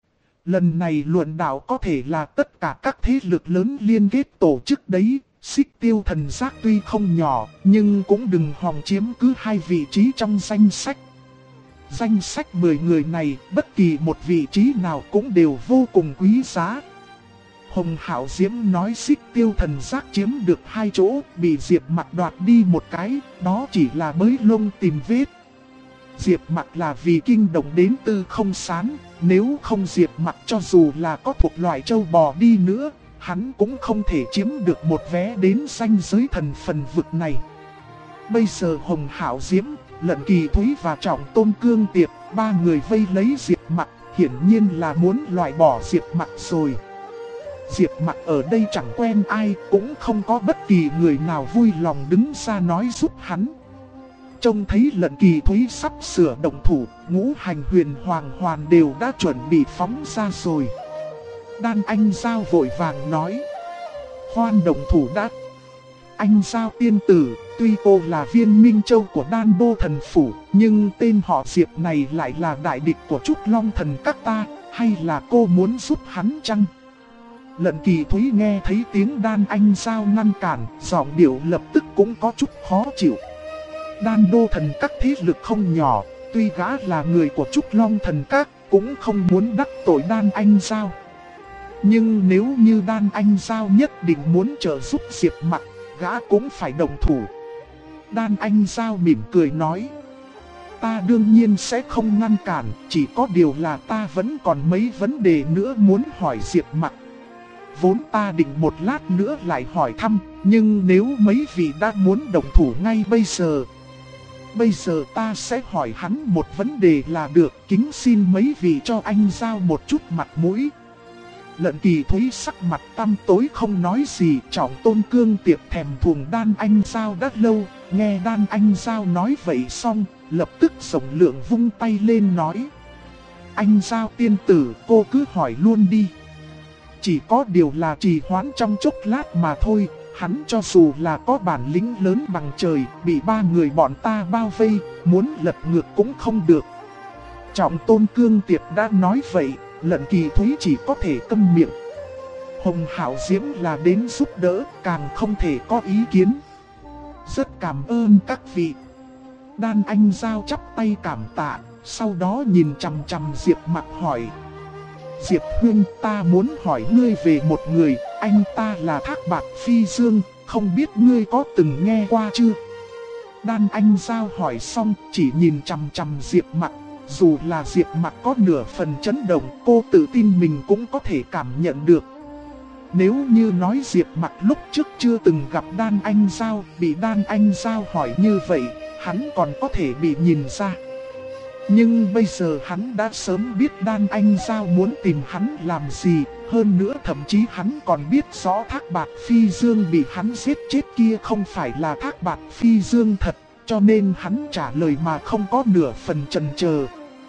Lần này luận đạo có thể là tất cả các thế lực lớn liên kết tổ chức đấy. Xích Tiêu Thần Giác tuy không nhỏ, nhưng cũng đừng hòng chiếm cứ hai vị trí trong danh sách. Danh sách 10 người này, bất kỳ một vị trí nào cũng đều vô cùng quý giá. Hồng Hạo Diễm nói Xích Tiêu Thần Giác chiếm được 2 chỗ, bị Diệp Mặc đoạt đi một cái, đó chỉ là bới lông tìm vết. Diệp Mặc là vì kinh động đến Tư Không Sán, nếu không Diệp Mặc cho dù là có thuộc loại châu bò đi nữa, hắn cũng không thể chiếm được một vé đến ranh giới thần phần vực này. Bây giờ Hồng Hạo Diễm, Lận Kỳ Thúy và Trọng Tôn Cương Tiệp, ba người vây lấy Diệp Mặc, hiển nhiên là muốn loại bỏ Diệp Mặc rồi. Diệp Mặc ở đây chẳng quen ai, cũng không có bất kỳ người nào vui lòng đứng ra nói giúp hắn. Trông thấy Lận Kỳ Thúy sắp sửa động thủ, Ngũ Hành Huyền Hoàng Hoàn đều đã chuẩn bị phóng ra rồi. Đan Anh Giao vội vàng nói: khoan động thủ đã. Anh Giao tiên tử, tuy cô là viên minh châu của Đan Đô thần phủ, nhưng tên họ Diệp này lại là đại địch của Trúc Long thần các ta, hay là cô muốn giúp hắn chăng? Lận Kỳ Thúy nghe thấy tiếng Đan Anh Giao ngăn cản, giọng điệu lập tức cũng có chút khó chịu. Đan Đô thần các thế lực không nhỏ, tuy gã là người của Trúc Long thần các, cũng không muốn đắc tội Đan Anh Giao. Nhưng nếu như Đan Anh Giao nhất định muốn trợ giúp Diệp Mặc, gã cũng phải đồng thủ. Đan Anh Giao mỉm cười nói: ta đương nhiên sẽ không ngăn cản, chỉ có điều là ta vẫn còn mấy vấn đề nữa muốn hỏi Diệp Mặc. Vốn ta định một lát nữa lại hỏi thăm, nhưng nếu mấy vị đã muốn đồng thủ ngay bây giờ ta sẽ hỏi hắn một vấn đề là được, kính xin mấy vị cho anh Giao một chút mặt mũi. Lận Kỳ Thúy sắc mặt tăm tối không nói gì, Trọng Tôn Cương Tiệp thèm thuồng Đan Anh Giao đã lâu, nghe Đan Anh Giao nói vậy xong, lập tức rộng lượng vung tay lên nói: anh Giao tiên tử, cô cứ hỏi luôn đi. Chỉ có điều là trì hoãn trong chốc lát mà thôi, hắn cho dù là có bản lĩnh lớn bằng trời, bị ba người bọn ta bao vây, muốn lật ngược cũng không được. Trọng Tôn Cương Tiệp đã nói vậy, Lận Kỳ Thúy chỉ có thể câm miệng. Hồng Hạo Diễm là đến giúp đỡ, càng không thể có ý kiến. Rất cảm ơn các vị. Đan Anh Giao chắp tay cảm tạ, sau đó nhìn chằm chằm Diệp Mặc hỏi: Diệp huynh, ta muốn hỏi ngươi về một người, anh ta là Thác Bạt Phi Dương, không biết ngươi có từng nghe qua chưa? Đan Anh Giao hỏi xong, chỉ nhìn chằm chằm Diệp Mặc. Dù là Diệp Mặc có nửa phần chấn động, cô tự tin mình cũng có thể cảm nhận được. Nếu như nói Diệp Mặc lúc trước chưa từng gặp Đan Anh Giao, bị Đan Anh Giao hỏi như vậy, hắn còn có thể bị nhìn ra. Nhưng bây giờ hắn đã sớm biết Đan Anh Giao muốn tìm hắn làm gì, hơn nữa thậm chí hắn còn biết rõ Thác Bạt Phi Dương bị hắn giết chết kia không phải là Thác Bạt Phi Dương thật, cho nên hắn trả lời mà không có nửa phần chần chờ.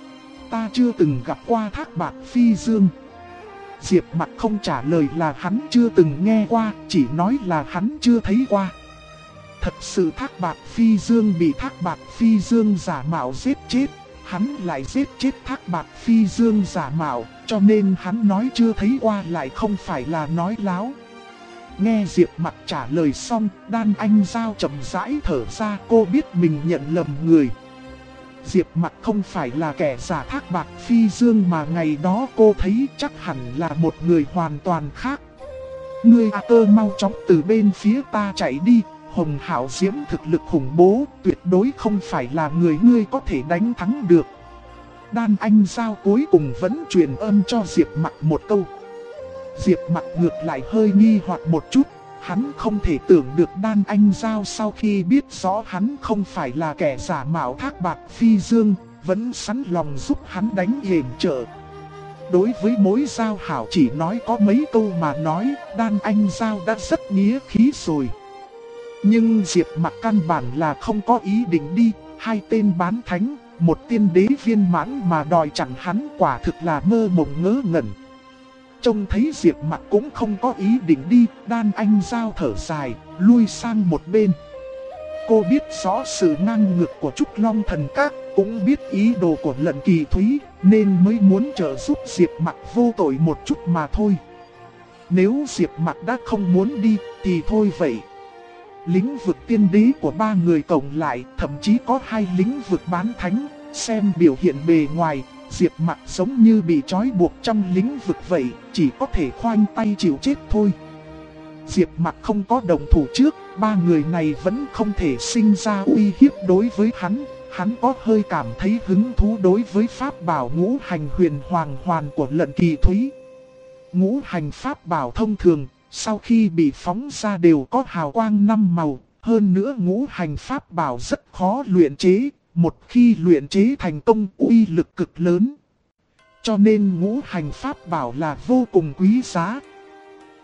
Ta chưa từng gặp qua Thác Bạt Phi Dương. Diệp Mặc không trả lời là hắn chưa từng nghe qua, chỉ nói là hắn chưa thấy qua. Thật sự Thác Bạt Phi Dương bị Thác Bạt Phi Dương giả mạo giết chết, hắn lại giết chết Thác Bạt Phi Dương giả mạo, cho nên hắn nói chưa thấy qua lại không phải là nói láo. Nghe Diệp Mặc trả lời xong, Đan Anh Giao chậm rãi thở ra, cô biết mình nhận lầm người. Diệp Mặc không phải là kẻ giả Thác Bạt Phi Dương mà ngày đó cô thấy, chắc hẳn là một người hoàn toàn khác. Ngươi Cơ mau chóng từ bên phía ta chạy đi, Hồng Hạo Diễm thực lực khủng bố, tuyệt đối không phải là người ngươi có thể đánh thắng được. Đan Anh Giao cuối cùng vẫn truyền âm cho Diệp Mặc một câu. Diệp Mặc ngược lại hơi nghi hoặc một chút, hắn không thể tưởng được Đan Anh Giao sau khi biết rõ hắn không phải là kẻ giả mạo Thác Bạt Phi Dương, vẫn sẵn lòng giúp hắn đánh yểm trợ. Đối với mối giao hảo chỉ nói có mấy câu mà nói, Đan Anh Giao đã rất nghĩa khí rồi. Nhưng Diệp Mặc căn bản là không có ý định đi, hai tên bán thánh, một tiên đế viên mãn mà đòi chặn hắn quả thực là mơ mộng ngớ ngẩn. Trông thấy Diệp Mặc cũng không có ý định đi, Đan Anh Giao thở dài, lui sang một bên. Cô biết rõ sự ngang ngược của Trúc Long thần các, cũng biết ý đồ của Lận Kỳ Thúy, nên mới muốn trợ giúp Diệp Mặc vô tội một chút mà thôi. Nếu Diệp Mặc đã không muốn đi, thì thôi vậy. Lĩnh vực tiên đế của ba người cộng lại, thậm chí có hai lĩnh vực bán thánh, xem biểu hiện bề ngoài, Diệp Mặc giống như bị trói buộc trong lĩnh vực vậy, chỉ có thể khoanh tay chịu chết thôi. Diệp Mặc không có đồng thủ trước, ba người này vẫn không thể sinh ra uy hiếp đối với hắn. Hắn có hơi cảm thấy hứng thú đối với pháp bảo Ngũ Hành Huyền Hoàng Hoàn của Lận Kỳ Thúy. Ngũ hành pháp bảo thông thường, sau khi bị phóng ra đều có hào quang 5 màu, hơn nữa ngũ hành pháp bảo rất khó luyện chế, một khi luyện chế thành công uy lực cực lớn. Cho nên ngũ hành pháp bảo là vô cùng quý giá.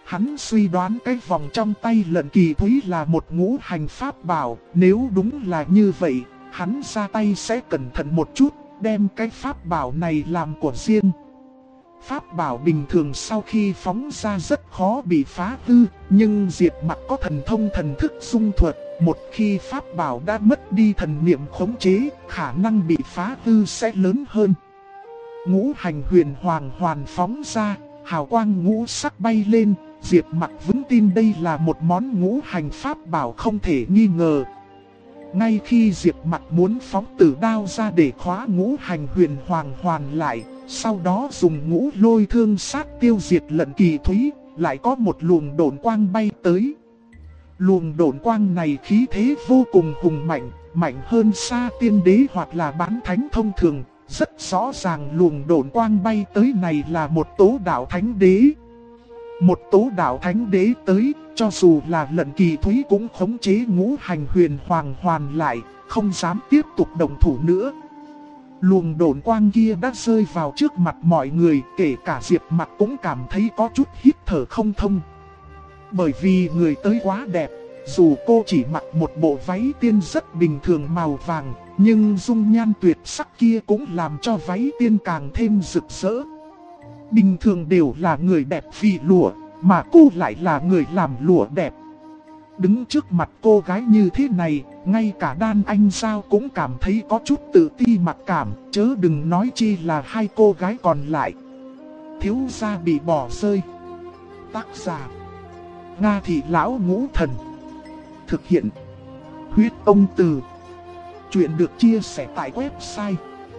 Hắn suy đoán cái vòng trong tay Lận Kỳ Thúy là một ngũ hành pháp bảo. Nếu đúng là như vậy, hắn ra tay sẽ cẩn thận một chút, đem cái pháp bảo này làm của riêng. Pháp bảo bình thường sau khi phóng ra rất khó bị phá hư, nhưng Diệp Mặc có thần thông thần thức dung thuật. Một khi pháp bảo đã mất đi thần niệm khống chế, khả năng bị phá hư sẽ lớn hơn. Ngũ hành huyền hoàng hoàn phóng ra, hào quang ngũ sắc bay lên. Diệp Mặc vững tin đây là một món ngũ hành pháp bảo không thể nghi ngờ. Ngay khi Diệp Mặc muốn phóng tử đao ra để khóa ngũ hành huyền hoàng hoàn lại, sau đó dùng ngũ lôi thương sát tiêu diệt Lận Kỳ Thúy, lại có một luồng độn quang bay tới. Luồng độn quang này khí thế vô cùng hùng mạnh, mạnh hơn xa tiên đế hoặc là bán thánh thông thường. Rất rõ ràng luồng độn quang bay tới này là một tố đạo thánh đế. Một tố đạo thánh đế tới, cho dù là Lận Kỳ Thúy cũng khống chế ngũ hành huyền hoàng hoàn lại, không dám tiếp tục động thủ nữa. Luồng độn quang kia đã rơi vào trước mặt mọi người, kể cả Diệp Mặc cũng cảm thấy có chút hít thở không thông. Bởi vì người tới quá đẹp, dù cô chỉ mặc một bộ váy tiên rất bình thường màu vàng, nhưng dung nhan tuyệt sắc kia cũng làm cho váy tiên càng thêm rực rỡ. Bình thường đều là người đẹp vì lụa, mà cô lại là người làm lụa đẹp. Đứng trước mặt cô gái như thế này, ngay cả Đan Anh Giao cũng cảm thấy có chút tự ti mặc cảm, chớ đừng nói chi là hai cô gái còn lại. Thiếu gia bị bỏ rơi. Tác giả Nga Thị Lão Ngũ Thần. Thực hiện Huyết Ông Từ. Chuyện được chia sẻ tại website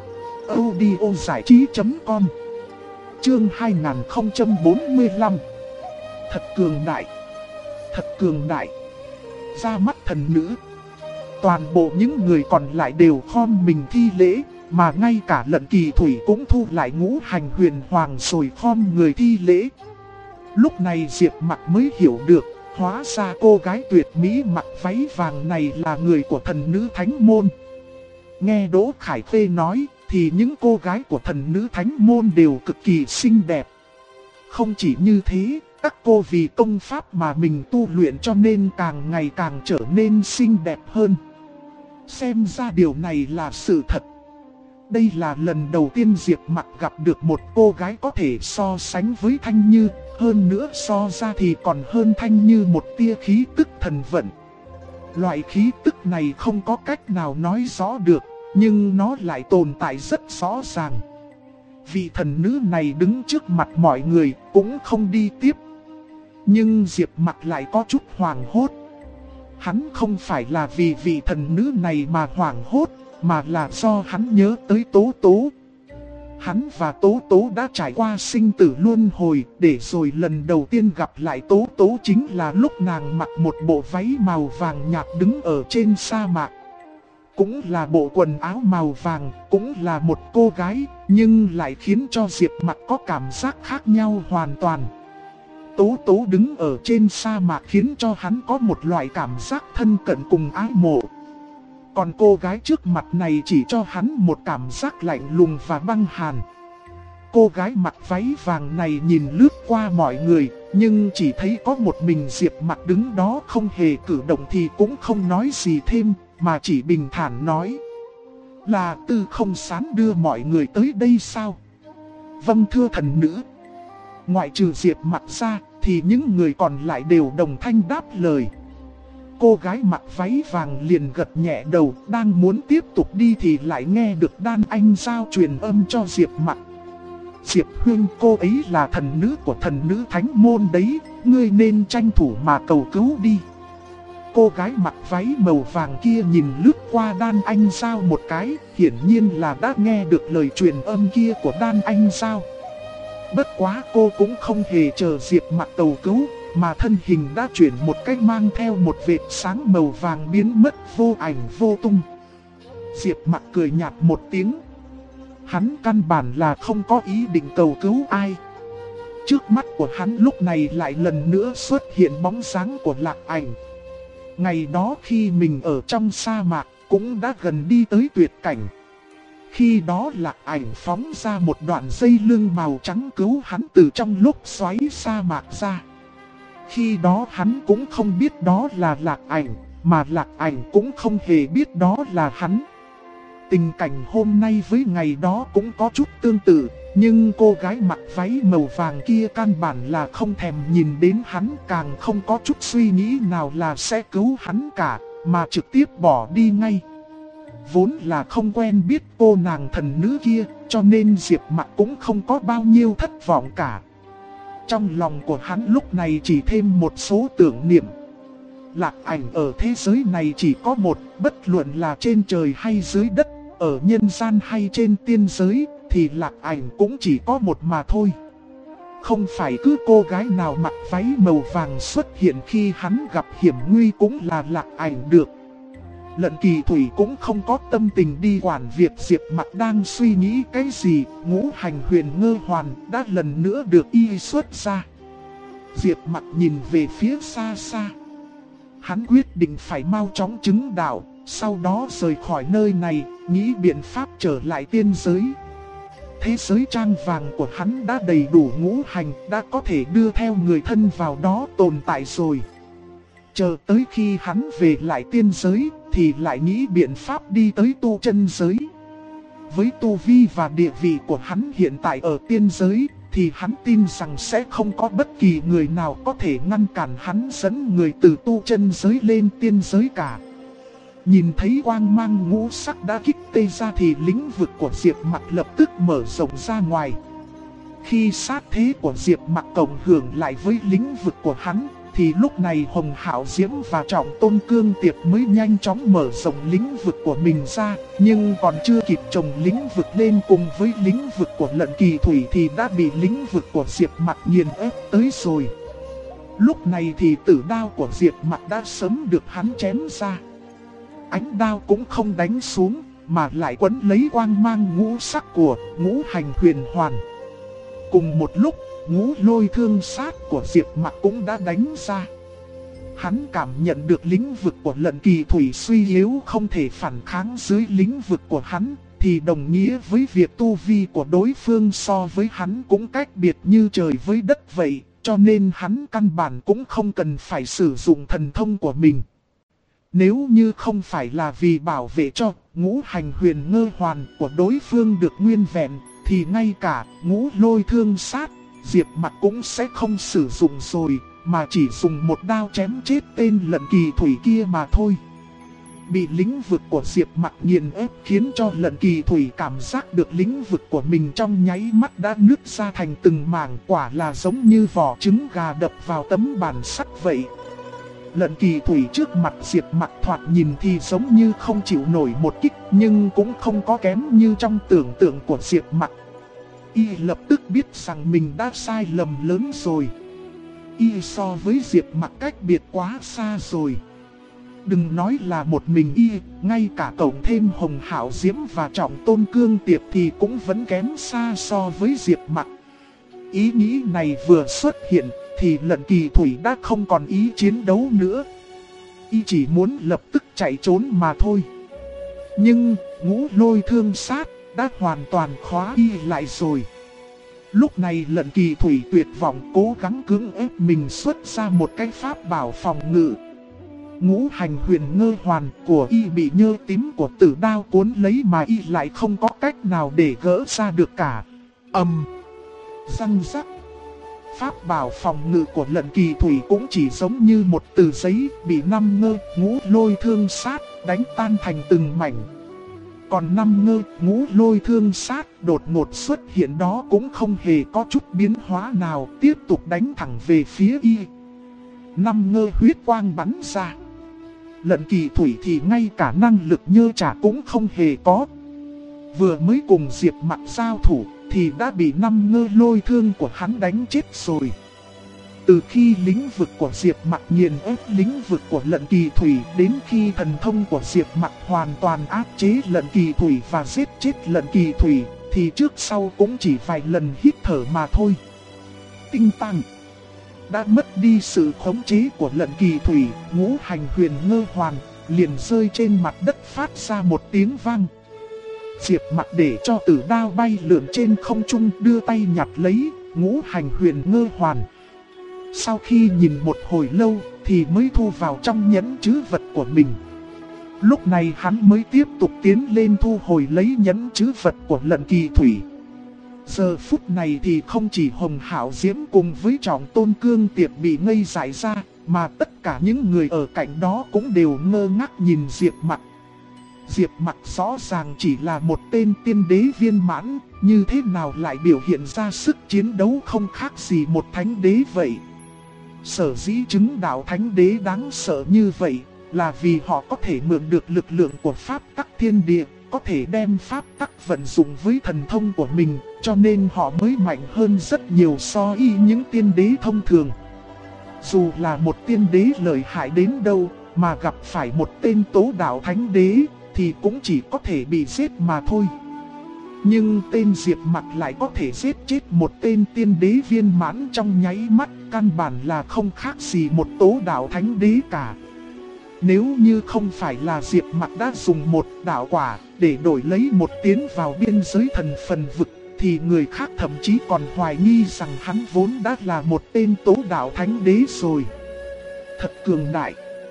audiozảichí.com. Chương 2045. Thật cường đại. Thật cường đại. Ra mắt thần nữ. Toàn bộ những người còn lại đều khom mình thi lễ, mà ngay cả Lận Kỳ Thủy cũng thu lại ngũ hành huyền hoàng rồi khom người thi lễ. Lúc này Diệp Mặc mới hiểu được, hóa ra cô gái tuyệt mỹ mặc váy vàng này là người của thần nữ Thánh Môn. Nghe Đỗ Khải Phê nói, thì những cô gái của thần nữ Thánh Môn đều cực kỳ xinh đẹp. Không chỉ như thế, các cô vì công pháp mà mình tu luyện cho nên càng ngày càng trở nên xinh đẹp hơn. Xem ra điều này là sự thật. Đây là lần đầu tiên Diệp Mặc gặp được một cô gái có thể so sánh với Thanh Như, hơn nữa so ra thì còn hơn Thanh Như một tia khí tức thần vận. Loại khí tức này không có cách nào nói rõ được, nhưng nó lại tồn tại rất rõ ràng. Vị thần nữ này đứng trước mặt mọi người cũng không đi tiếp. Nhưng Diệp Mặc lại có chút hoảng hốt. Hắn không phải là vì vị thần nữ này mà hoảng hốt, mà là do hắn nhớ tới Tố Tố. Hắn và Tố Tố đã trải qua sinh tử luân hồi, để rồi lần đầu tiên gặp lại Tố Tố chính là lúc nàng mặc một bộ váy màu vàng nhạt đứng ở trên sa mạc. Cũng là bộ quần áo màu vàng, cũng là một cô gái, nhưng lại khiến cho Diệp Mặc có cảm giác khác nhau hoàn toàn. Tố Tố đứng ở trên sa mạc khiến cho hắn có một loại cảm giác thân cận cùng ái mộ. Còn cô gái trước mặt này chỉ cho hắn một cảm giác lạnh lùng và băng hàn. Cô gái mặc váy vàng này nhìn lướt qua mọi người, nhưng chỉ thấy có một mình Diệp Mặc đứng đó không hề cử động thì cũng không nói gì thêm, mà chỉ bình thản nói: "Là Tư Không Sán đưa mọi người tới đây sao?" "Vâng thưa thần nữ." Ngoại trừ Diệp Mặc ra, thì những người còn lại đều đồng thanh đáp lời. Cô gái mặc váy vàng liền gật nhẹ đầu, đang muốn tiếp tục đi thì lại nghe được Đan Anh Giao truyền âm cho Diệp Mặc: "Diệp huynh, cô ấy là thần nữ của thần nữ Thánh Môn đấy, ngươi nên tranh thủ mà cầu cứu đi." Cô gái mặc váy màu vàng kia nhìn lướt qua Đan Anh Giao một cái, hiển nhiên là đã nghe được lời truyền âm kia của Đan Anh Giao. Bất quá cô cũng không hề chờ Diệp Mặc cầu cứu, mà thân hình đã chuyển một cách mang theo một vệt sáng màu vàng biến mất vô ảnh vô tung. Diệp Mặc cười nhạt một tiếng. Hắn căn bản là không có ý định cầu cứu ai. Trước mắt của hắn lúc này lại lần nữa xuất hiện bóng dáng của Lạc Ảnh. Ngày đó khi mình ở trong sa mạc cũng đã gần đi tới tuyệt cảnh. Khi đó Lạc Ảnh phóng ra một đoạn dây lưng màu trắng cứu hắn từ trong lúc xoáy sa mạc ra. Khi đó hắn cũng không biết đó là Lạc Ảnh, mà Lạc Ảnh cũng không hề biết đó là hắn. Tình cảnh hôm nay với ngày đó cũng có chút tương tự, nhưng cô gái mặc váy màu vàng kia căn bản là không thèm nhìn đến hắn, càng không có chút suy nghĩ nào là sẽ cứu hắn cả, mà trực tiếp bỏ đi ngay. Vốn là không quen biết cô nàng thần nữ kia, cho nên Diệp Mặc cũng không có bao nhiêu thất vọng cả. Trong lòng của hắn lúc này chỉ thêm một số tưởng niệm. Lạc Ảnh ở thế giới này chỉ có một, bất luận là trên trời hay dưới đất, ở nhân gian hay trên tiên giới, thì Lạc Ảnh cũng chỉ có một mà thôi. Không phải cứ cô gái nào mặc váy màu vàng xuất hiện khi hắn gặp hiểm nguy cũng là Lạc Ảnh được. Lận Kỳ Thủy cũng không có tâm tình đi quản việc Diệp Mặc đang suy nghĩ cái gì. Ngũ hành huyền ngơ hoàn đã lần nữa được y xuất ra. Diệp Mặc nhìn về phía xa xa. Hắn quyết định phải mau chóng chứng đạo, sau đó rời khỏi nơi này, nghĩ biện pháp trở lại tiên giới. Thế giới trang vàng của hắn đã đầy đủ ngũ hành, đã có thể đưa theo người thân vào đó tồn tại rồi. Chờ tới khi hắn về lại tiên giới, thì lại nghĩ biện pháp đi tới tu chân giới. Với tu vi và địa vị của hắn hiện tại ở tiên giới, thì hắn tin rằng sẽ không có bất kỳ người nào có thể ngăn cản hắn dẫn người từ tu chân giới lên tiên giới cả. Nhìn thấy quang mang ngũ sắc đã kích tê ra thì lĩnh vực của Diệp Mặc lập tức mở rộng ra ngoài. Khi sát thế của Diệp Mặc cộng hưởng lại với lĩnh vực của hắn, thì lúc này Hồng Hạo Diễm và Trọng Tôn Cương Tiệp mới nhanh chóng mở rộng lĩnh vực của mình ra. Nhưng còn chưa kịp chồng lĩnh vực lên cùng với lĩnh vực của Lận Kỳ Thủy thì đã bị lĩnh vực của Diệp Mặc nghiền ép tới rồi. Lúc này thì tử đao của Diệp Mặc đã sớm được hắn chém ra. Ánh đao cũng không đánh xuống, mà lại quấn lấy quang mang ngũ sắc của ngũ hành huyền hoàn. Cùng một lúc, ngũ lôi thương sát của Diệp Mặc cũng đã đánh ra. Hắn cảm nhận được lĩnh vực của Lận Kỳ Thủy suy yếu không thể phản kháng dưới lĩnh vực của hắn, thì đồng nghĩa với việc tu vi của đối phương so với hắn cũng cách biệt như trời với đất vậy, cho nên hắn căn bản cũng không cần phải sử dụng thần thông của mình. Nếu như không phải là vì bảo vệ cho ngũ hành huyền ngơ hoàn của đối phương được nguyên vẹn, thì ngay cả ngũ lôi thương sát, Diệp Mặc cũng sẽ không sử dụng rồi, mà chỉ dùng một đao chém chết tên Lận Kỳ Thủy kia mà thôi. Bị lĩnh vực của Diệp Mặc nghiền ép khiến cho Lận Kỳ Thủy cảm giác được lĩnh vực của mình trong nháy mắt đã nứt ra thành từng mảng, quả là giống như vỏ trứng gà đập vào tấm bàn sắt vậy. Lận Kỳ Thủy trước mặt Diệp Mặc thoạt nhìn thì giống như không chịu nổi một kích, nhưng cũng không có kém như trong tưởng tượng của Diệp Mặc. Y lập tức biết rằng mình đã sai lầm lớn rồi. Y so với Diệp Mặc cách biệt quá xa rồi. Đừng nói là một mình Y, ngay cả cộng thêm Hồng Hạo Diễm và Trọng Tôn Cương Tiệp thì cũng vẫn kém xa so với Diệp Mặc. Ý nghĩ này vừa xuất hiện thì Lận Kỳ Thủy đã không còn ý chiến đấu nữa. Y chỉ muốn lập tức chạy trốn mà thôi. Nhưng ngũ lôi thương sát đã hoàn toàn khóa Y lại rồi. Lúc này Lận Kỳ Thủy tuyệt vọng cố gắng cưỡng ép mình xuất ra một cái pháp bảo phòng ngự. Ngũ hành huyền ngơ hoàn của Y bị nhơ tím của tử đao cuốn lấy mà Y lại không có cách nào để gỡ ra được cả. Răng rắc. Pháp bảo phòng ngự của Lận Kỳ Thủy cũng chỉ giống như một tờ giấy bị năm ngơ ngũ lôi thương sát đánh tan thành từng mảnh. Còn năm ngơ ngũ lôi thương sát đột ngột xuất hiện đó cũng không hề có chút biến hóa nào, tiếp tục đánh thẳng về phía Y. Năm ngơ huyết quang bắn ra. Lận Kỳ Thủy thì ngay cả năng lực nhơ trả cũng không hề có. Vừa mới cùng Diệp Mặc giao thủ thì đã bị năm ngơ lôi thương của hắn đánh chết rồi. Từ khi lĩnh vực của Diệp Mặc nghiền ép lĩnh vực của Lận Kỳ Thủy đến khi thần thông của Diệp Mặc hoàn toàn áp chế Lận Kỳ Thủy và giết chết Lận Kỳ Thủy, thì trước sau cũng chỉ vài lần hít thở mà thôi. Tinh tăng. Đã mất đi sự khống chế của Lận Kỳ Thủy, ngũ hành huyền ngơ hoàn liền rơi trên mặt đất phát ra một tiếng vang. Diệp Mặc để cho tử đao bay lượn trên không trung đưa tay nhặt lấy ngũ hành huyền ngơ hoàn. sau khi nhìn một hồi lâu thì mới thu vào trong nhẫn trữ vật của mình. Lúc này hắn mới tiếp tục tiến lên thu hồi lấy nhẫn trữ vật của Lận Kỳ Thủy. Giờ phút này thì không chỉ Hồng Hạo Diễm cùng với Trọng Tôn Cương Tiệp bị ngây dại ra, mà tất cả những người ở cạnh đó cũng đều ngơ ngác nhìn Diệp Mặc. Diệp Mặc rõ ràng chỉ là một tên tiên đế viên mãn, như thế nào lại biểu hiện ra sức chiến đấu không khác gì một thánh đế vậy. Sở dĩ chứng đạo thánh đế đáng sợ như vậy là vì họ có thể mượn được lực lượng của pháp tắc thiên địa, có thể đem pháp tắc vận dụng với thần thông của mình, cho nên họ mới mạnh hơn rất nhiều so với những tiên đế thông thường. Dù là một tiên đế lợi hại đến đâu mà gặp phải một tên tố đạo thánh đế thì cũng chỉ có thể bị giết mà thôi. Nhưng tên Diệp Mặc lại có thể giết chết một tên tiên đế viên mãn trong nháy mắt, căn bản là không khác gì một tố đạo thánh đế cả. Nếu như không phải là Diệp Mặc đã dùng một đạo quả để đổi lấy một tiến vào biên giới thần phần vực, thì người khác thậm chí còn hoài nghi rằng hắn vốn đã là một tên tố đạo thánh đế rồi. Thật cường đại.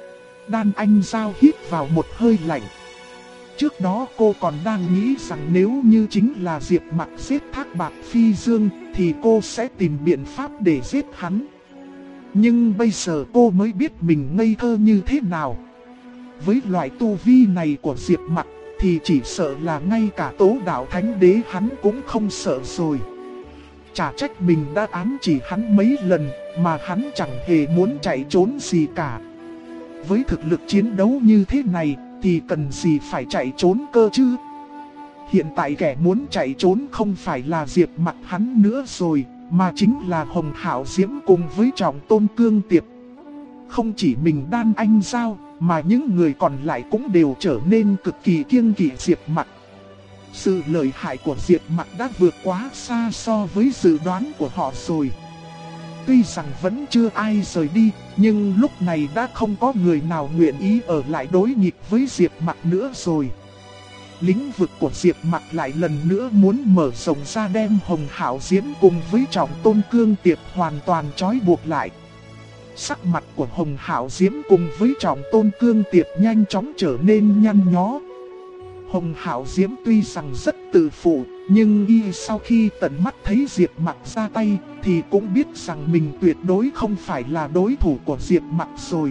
Đan Anh Giao hít vào một hơi lạnh. Trước đó cô còn đang nghĩ rằng nếu như chính là Diệp Mặc giết Thác Bạt Phi Dương thì cô sẽ tìm biện pháp để giết hắn. Nhưng bây giờ cô mới biết mình ngây thơ như thế nào. Với loại tu vi này của Diệp Mặc thì chỉ sợ là ngay cả tố đạo thánh đế hắn cũng không sợ rồi. Chả trách mình đã ám chỉ hắn mấy lần mà hắn chẳng hề muốn chạy trốn gì cả. Với thực lực chiến đấu như thế này thì cần gì phải chạy trốn cơ chứ. Hiện tại kẻ muốn chạy trốn không phải là Diệp Mặc hắn nữa rồi, mà chính là Hồng Hạo Diễm cùng với Trọng Tôn Cương Tiệp. Không chỉ mình Đan Anh Giao mà những người còn lại cũng đều trở nên cực kỳ kiêng kỵ Diệp Mặc. Sự lợi hại của Diệp Mặc đã vượt quá xa so với dự đoán của họ rồi. Tuy rằng vẫn chưa ai rời đi, nhưng lúc này đã không có người nào nguyện ý ở lại đối nghịch với Diệp Mặc nữa rồi. Lĩnh vực của Diệp Mặc lại lần nữa muốn mở rộng ra, đem Hồng Hạo Diễm cùng với Trọng Tôn Cương Tiệp hoàn toàn trói buộc lại. Sắc mặt của Hồng Hạo Diễm cùng với Trọng Tôn Cương Tiệp nhanh chóng trở nên nhăn nhó. Hồng Hạo Diễm tuy rằng rất tự phụ, nhưng y sau khi tận mắt thấy Diệp Mặc ra tay thì cũng biết rằng mình tuyệt đối không phải là đối thủ của Diệp Mặc rồi.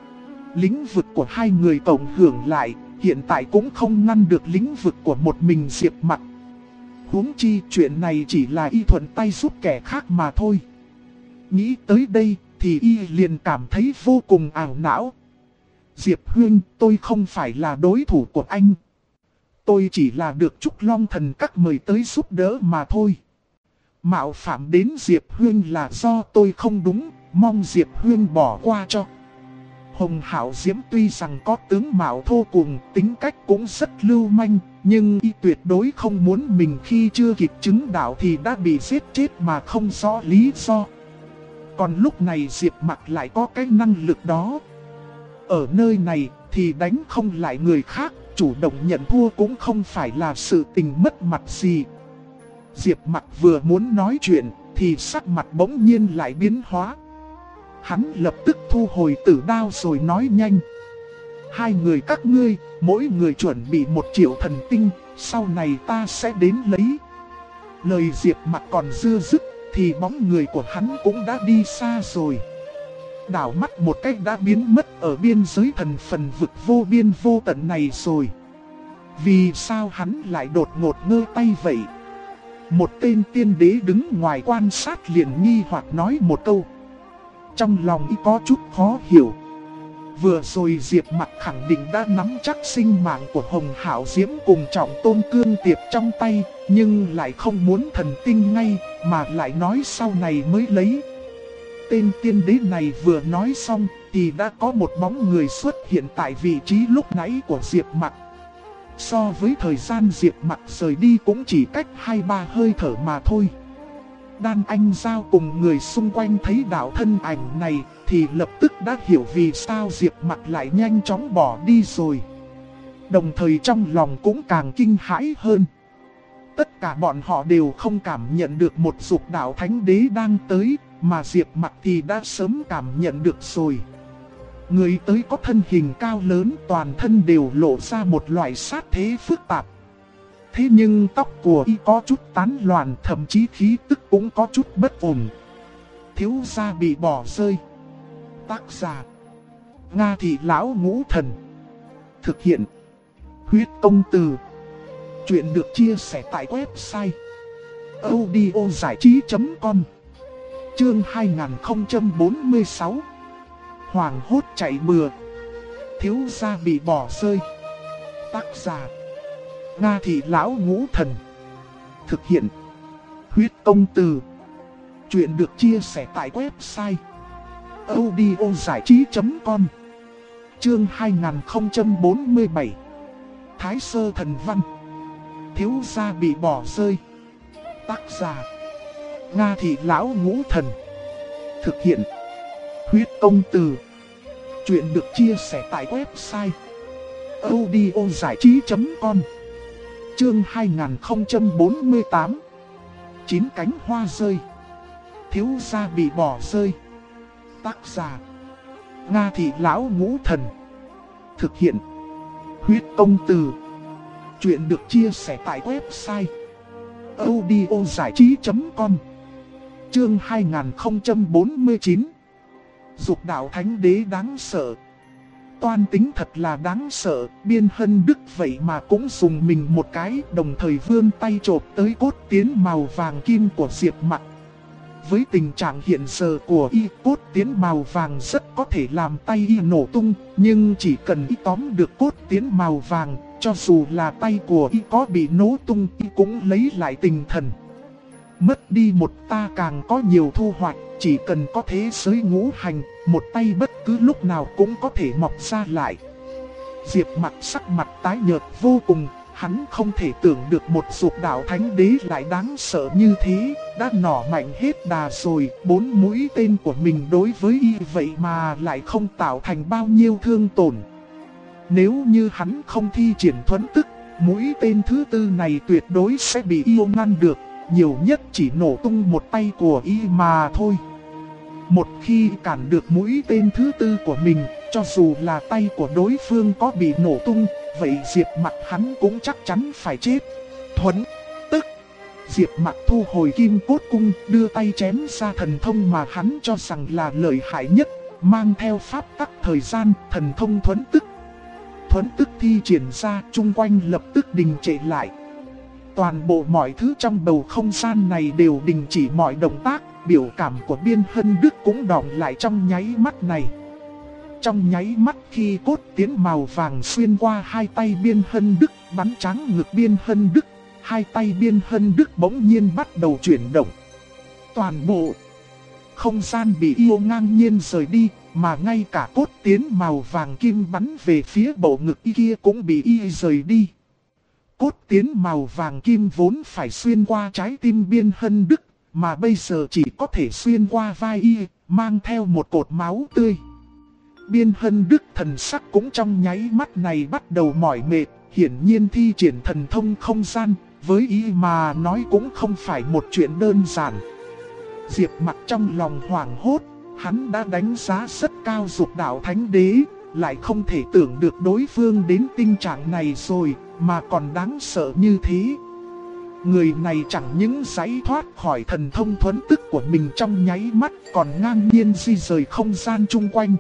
Lĩnh vực của hai người cộng hưởng lại hiện tại cũng không ngăn được lĩnh vực của một mình Diệp Mặc. Huống chi chuyện này chỉ là y thuận tay giúp kẻ khác mà thôi. Nghĩ tới đây thì y liền cảm thấy vô cùng ảo não. Diệp Huynh, tôi không phải là đối thủ của anh. Tôi chỉ là được Trúc Long Thần Các mời tới giúp đỡ mà thôi. Mạo phạm đến Diệp Huynh là do tôi không đúng, mong Diệp Huynh bỏ qua cho. Hồng Hạo Diễm tuy rằng có tướng mạo thô cùng, tính cách cũng rất lưu manh, nhưng y tuyệt đối không muốn mình khi chưa kịp chứng đạo thì đã bị giết chết mà không rõ lý do. Còn lúc này Diệp Mặc lại có cái năng lực đó. Ở nơi này thì đánh không lại người khác, chủ động nhận thua cũng không phải là sự tình mất mặt gì. Diệp Mặc vừa muốn nói chuyện thì sắc mặt bỗng nhiên lại biến hóa. Hắn lập tức thu hồi tử đao rồi nói nhanh. Hai người các ngươi, mỗi người chuẩn bị 1 triệu thần tinh, sau này ta sẽ đến lấy. Lời Diệp Mặc còn chưa dứt thì bóng người của hắn cũng đã đi xa rồi. Đảo mắt một cách đã biến mất ở biên giới thần phần vực vô biên vô tận này rồi. Vì sao hắn lại đột ngột ngơ tay vậy? Một tên tiên đế đứng ngoài quan sát liền nghi hoặc nói một câu. Trong lòng y có chút khó hiểu. Vừa rồi Diệp Mặc khẳng định đã nắm chắc sinh mạng của Hồng Hạo Diễm cùng Trọng Tôn Cương Tiệp trong tay, nhưng lại không muốn thần tinh ngay, mà lại nói sau này mới lấy. Tên tiên đế này vừa nói xong thì đã có một bóng người xuất hiện tại vị trí lúc nãy của Diệp Mặc. So với thời gian Diệp Mặc rời đi cũng chỉ cách 2-3 hơi thở mà thôi. Đan Anh Giao cùng người xung quanh thấy đạo thân ảnh này thì lập tức đã hiểu vì sao Diệp Mặc lại nhanh chóng bỏ đi rồi. Đồng thời trong lòng cũng càng kinh hãi hơn. Tất cả bọn họ đều không cảm nhận được một dục đạo thánh đế đang tới, mà Diệp Mặc thì đã sớm cảm nhận được rồi. Người tới có thân hình cao lớn, toàn thân đều lộ ra một loại sát thế phức tạp. Thế nhưng tóc của y có chút tán loạn, thậm chí khí tức cũng có chút bất ổn. Thiếu gia bị bỏ rơi. Tác giả: Nga Thị Lão Ngũ Thần. Thực hiện: Huyết Công Từ. Chuyện được chia sẻ tại website audiozảichí.com. Chương 2046. Hoàng hốt chạy bừa. Thiếu gia bị bỏ rơi. Tác giả: Nga Thị Lão Ngũ Thần. Thực hiện: Huyết Công Từ. Chuyện được chia sẻ tại website audiozảichí.com. Chương 2047. Thái Sơ Thần Văn. Thiếu gia bị bỏ rơi. Tác giả: Nga Thị Lão Ngũ Thần. Thực hiện: Huyết Công Từ. Chuyện được chia sẻ tại website audiozảichí.com. Chương 2048. Chín cánh hoa rơi. Thiếu gia bị bỏ rơi. Tác giả: Nga Thị Lão Ngũ Thần. Thực hiện: Huyết Công Từ. Chuyện được chia sẻ tại website audiozảichí.com. Chương 2049. Dục đạo thánh đế đáng sợ. Toan tính thật là đáng sợ, Biên Hân Đức vậy mà cũng dùng mình một cái, đồng thời vươn tay chộp tới cốt tiến màu vàng kim của Diệp Mặc. Với tình trạng hiện giờ của y, cốt tiến màu vàng rất có thể làm tay y nổ tung, nhưng chỉ cần y tóm được cốt tiến màu vàng, cho dù là tay của y có bị nổ tung, y cũng lấy lại tinh thần. Mất đi một ta càng có nhiều thu hoạch, chỉ cần có thế giới ngũ hành, một tay bất cứ lúc nào cũng có thể mọc ra lại. Diệp Mặc sắc mặt tái nhợt vô cùng, hắn không thể tưởng được một dục đạo thánh đế lại đáng sợ như thế, đã nỏ mạnh hết đà rồi, 4 mũi tên của mình đối với y vậy mà lại không tạo thành bao nhiêu thương tổn. Nếu như hắn không thi triển thuẫn tức, mũi tên thứ tư này tuyệt đối sẽ bị yêu ngăn được, nhiều nhất chỉ nổ tung một tay của y mà thôi. Một khi cản được mũi tên thứ tư của mình, cho dù là tay của đối phương có bị nổ tung, vậy Diệp Mặc hắn cũng chắc chắn phải chết. Thuẫn tức. Diệp Mặc thu hồi kim cốt cung, đưa tay chém ra thần thông mà hắn cho rằng là lợi hại nhất, mang theo pháp tắc thời gian, thần thông thuẫn tức. Thuẫn tức thi triển ra, chung quanh lập tức đình trệ lại. Toàn bộ mọi thứ trong bầu không gian này đều đình chỉ mọi động tác, biểu cảm của Biên Hân Đức cũng đọng lại trong nháy mắt này. Trong nháy mắt khi cốt tiến màu vàng xuyên qua hai tay Biên Hân Đức, bắn trắng ngực Biên Hân Đức, hai tay Biên Hân Đức bỗng nhiên bắt đầu chuyển động. Toàn bộ không gian bị yêu ngang nhiên rời đi, mà ngay cả cốt tiến màu vàng kim bắn về phía bộ ngực y kia cũng bị y rời đi. Cốt tiến màu vàng kim vốn phải xuyên qua trái tim Biên Hân Đức, mà bây giờ chỉ có thể xuyên qua vai y, mang theo một cột máu tươi. Biên Hân Đức thần sắc cũng trong nháy mắt này bắt đầu mỏi mệt, hiển nhiên thi triển thần thông không gian, với y mà nói cũng không phải một chuyện đơn giản. Diệp Mặc trong lòng hoảng hốt, hắn đã đánh giá rất cao dục đạo thánh đế, lại không thể tưởng được đối phương đến tình trạng này rồi, mà còn đáng sợ như thế. Người này chẳng những giải thoát khỏi thần thông thuẫn tức của mình trong nháy mắt, còn ngang nhiên di rời không gian chung quanh.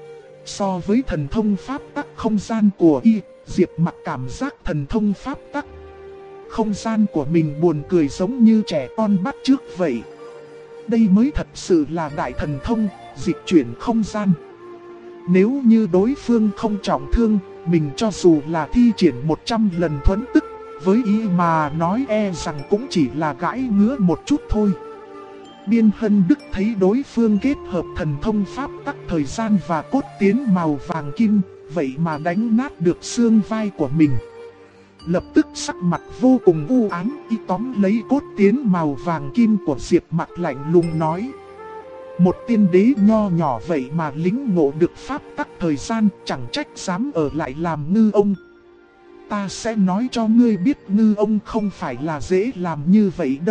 So với thần thông pháp tắc không gian của y, Diệp Mặc cảm giác thần thông pháp tắc không gian của mình buồn cười giống như trẻ con bắt chước vậy. Đây mới thật sự là đại thần thông, dịch chuyển không gian. Nếu như đối phương không trọng thương, mình cho dù là thi triển 100 lần thuẫn tức, với ý mà nói e rằng cũng chỉ là gãi ngứa một chút thôi. Biên Hân Đức thấy đối phương kết hợp thần thông pháp tắc thời gian và cốt tiến màu vàng kim, vậy mà đánh nát được xương vai của mình. Lập tức sắc mặt vô cùng u ám, y tóm lấy cốt tiến màu vàng kim của Diệp Mặc lạnh lùng nói: một tiên đế nho nhỏ vậy mà lĩnh ngộ được pháp tắc thời gian, chẳng trách dám ở lại làm ngư ông. Ta sẽ nói cho ngươi biết ngư ông không phải là dễ làm như vậy đâu,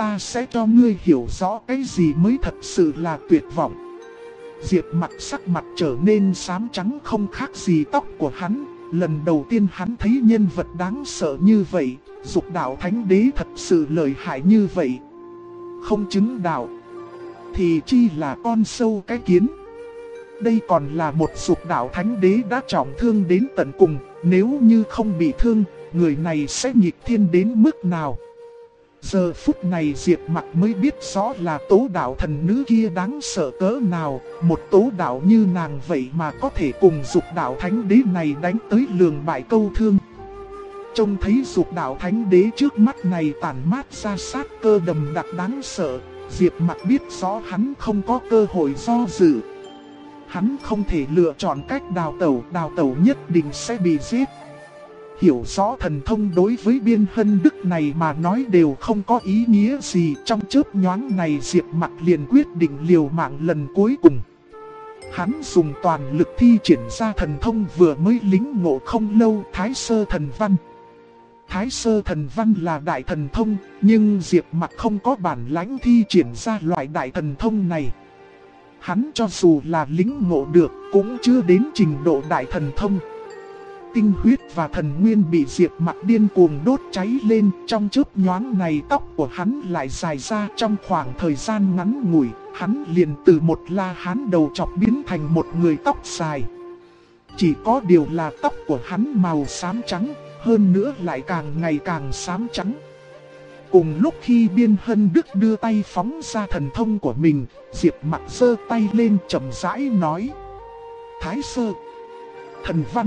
ta sẽ cho ngươi hiểu rõ cái gì mới thật sự là tuyệt vọng. Diệp Mặc sắc mặt trở nên xám trắng không khác gì tóc của hắn. Lần đầu tiên hắn thấy nhân vật đáng sợ như vậy. Dục đạo thánh đế thật sự lợi hại như vậy. Không chứng đạo thì chi là con sâu cái kiến. Đây còn là một dục đạo thánh đế đã trọng thương đến tận cùng. Nếu như không bị thương, người này sẽ nghịch thiên đến mức nào. Giờ phút này Diệp Mặc mới biết rõ là tố đạo thần nữ kia đáng sợ cỡ nào. Một tố đạo như nàng vậy mà có thể cùng dục đạo thánh đế này đánh tới lường bại câu thương. Trông thấy dục đạo thánh đế trước mắt này tản mát ra sát cơ đầm đặc đáng sợ. Diệp Mặc biết rõ hắn không có cơ hội do dự. Hắn không thể lựa chọn cách đào tẩu nhất định sẽ bị giết. Hiểu rõ thần thông đối với Biên Hân Đức này mà nói đều không có ý nghĩa gì. Trong chớp nhoáng này Diệp Mặc liền quyết định liều mạng lần cuối cùng. Hắn dùng toàn lực thi triển ra thần thông vừa mới lĩnh ngộ không lâu, Thái Sơ Thần Văn. Thái Sơ Thần Văn là đại thần thông, nhưng Diệp Mặc không có bản lãnh thi triển ra loại đại thần thông này. Hắn cho dù là lĩnh ngộ được cũng chưa đến trình độ đại thần thông. Tinh huyết và thần nguyên bị Diệp Mặc điên cuồng đốt cháy lên. Trong chớp nhoáng này tóc của hắn lại dài ra. Trong khoảng thời gian ngắn ngủi, hắn liền từ một La Hán đầu trọc biến thành một người tóc dài. Chỉ có điều là tóc của hắn màu xám trắng, hơn nữa lại càng ngày càng xám trắng. Cùng lúc khi Biên Hân Đức đưa tay phóng ra thần thông của mình, Diệp Mặc giơ tay lên chậm rãi nói: Thái Sơ Thần Văn,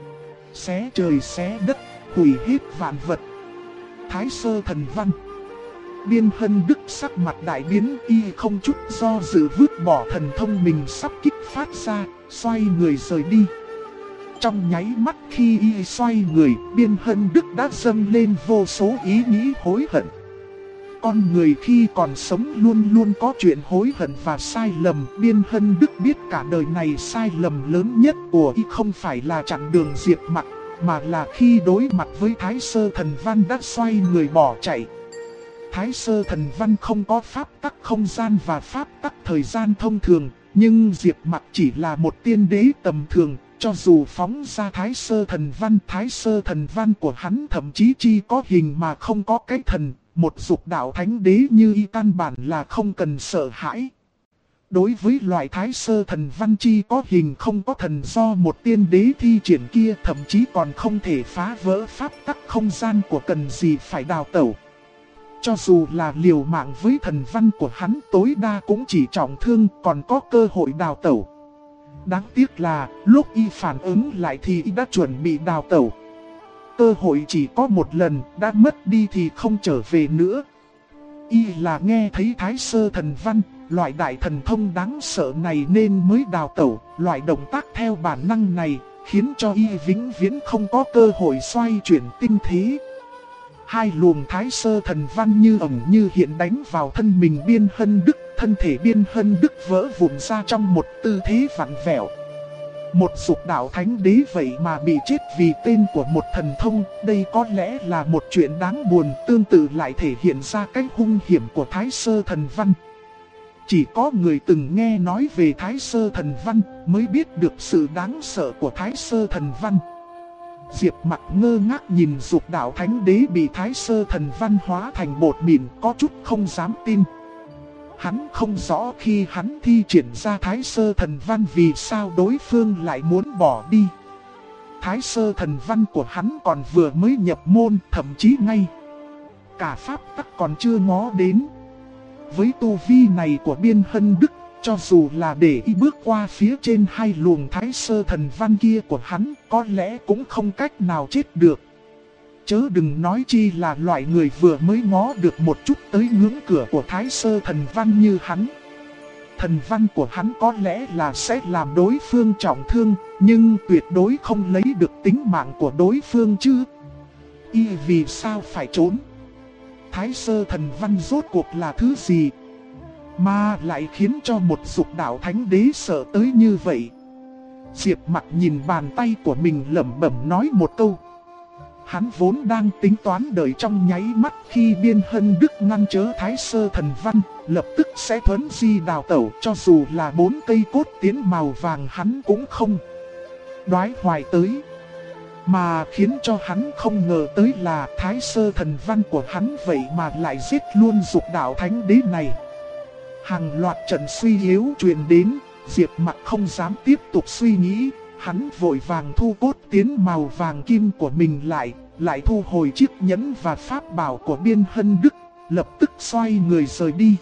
xé trời xé đất, hủy hết vạn vật. Thái Sơ Thần Văn. Biên Hân Đức sắc mặt đại biến, y không chút do dự vứt bỏ thần thông mình sắp kích phát ra, xoay người rời đi. Trong nháy mắt khi y xoay người, Biên Hân Đức đã dâng lên vô số ý nghĩ hối hận. Con người khi còn sống luôn luôn có chuyện hối hận và sai lầm. Biên Hân Đức biết cả đời này sai lầm lớn nhất của y không phải là chặn đường Diệp Mặc, mà là khi đối mặt với Thái Sơ Thần Văn đã xoay người bỏ chạy. Thái Sơ Thần Văn không có pháp tắc không gian và pháp tắc thời gian thông thường, nhưng Diệp Mặc chỉ là một tiên đế tầm thường. Cho dù phóng ra Thái Sơ Thần Văn của hắn thậm chí chỉ có hình mà không có cái thần. Một dục đạo thánh đế như y căn bản là không cần sợ hãi. Đối với loại Thái Sơ Thần Văn chi có hình không có thần do một tiên đế thi triển kia, thậm chí còn không thể phá vỡ pháp tắc không gian của cần gì phải đào tẩu. Cho dù là liều mạng với thần văn của hắn tối đa cũng chỉ trọng thương, còn có cơ hội đào tẩu. Đáng tiếc là lúc y phản ứng lại thì y đã chuẩn bị đào tẩu. Cơ hội chỉ có một lần, đã mất đi thì không trở về nữa. Y là nghe thấy Thái Sơ Thần Văn, loại đại thần thông đáng sợ này nên mới đào tẩu. Loại động tác theo bản năng này khiến cho y vĩnh viễn không có cơ hội xoay chuyển tinh thế. Hai luồng Thái Sơ Thần Văn như ẩn như hiện đánh vào thân mình Biên Hân Đức. Thân thể Biên Hân Đức vỡ vụn ra trong một tư thế vặn vẹo. Một dục đạo thánh đế vậy mà bị chết vì tên của một thần thông, đây có lẽ là một chuyện đáng buồn. Tương tự lại thể hiện ra cách hung hiểm của Thái Sơ Thần Văn. Chỉ có người từng nghe nói về Thái Sơ Thần Văn mới biết được sự đáng sợ của Thái Sơ Thần Văn. Diệp Mặc ngơ ngác nhìn dục đạo thánh đế bị Thái Sơ Thần Văn hóa thành bột mịn, có chút không dám tin. Hắn không rõ khi hắn thi triển ra Thái Sơ Thần Văn vì sao đối phương lại muốn bỏ đi. Thái Sơ Thần Văn của hắn còn vừa mới nhập môn, thậm chí ngay cả pháp tắc còn chưa ngó đến. Với tu vi này của Biên Hân Đức, cho dù là để y bước qua phía trên hai luồng Thái Sơ Thần Văn kia của hắn, có lẽ cũng không cách nào chết được. Chớ đừng nói chi là loại người vừa mới ngó được một chút tới ngưỡng cửa của Thái Sơ Thần Văn như hắn. Thần văn của hắn có lẽ là sẽ làm đối phương trọng thương, nhưng tuyệt đối không lấy được tính mạng của đối phương chứ. Y vì sao phải trốn? Thái Sơ Thần Văn rốt cuộc là thứ gì mà lại khiến cho một dục đạo thánh đế sợ tới như vậy? Diệp Mặc nhìn bàn tay của mình lẩm bẩm nói một câu. Hắn vốn đang tính toán đợi trong nháy mắt khi Biên Hân Đức ngăn chớ Thái Sơ Thần Văn, lập tức sẽ thuấn di đào tẩu, cho dù là 4 cây cốt tiến màu vàng hắn cũng không đoái hoài tới. Mà khiến cho hắn không ngờ tới là Thái Sơ Thần Văn của hắn vậy mà lại giết luôn Dục Đạo Thánh Đế này. Hàng loạt trận suy yếu truyền đến, Diệp Mặc không dám tiếp tục suy nghĩ, hắn vội vàng thu cốt tiến màu vàng kim của mình lại thu hồi chiếc nhẫn và pháp bảo của Biên Hân Đức, lập tức xoay người rời đi.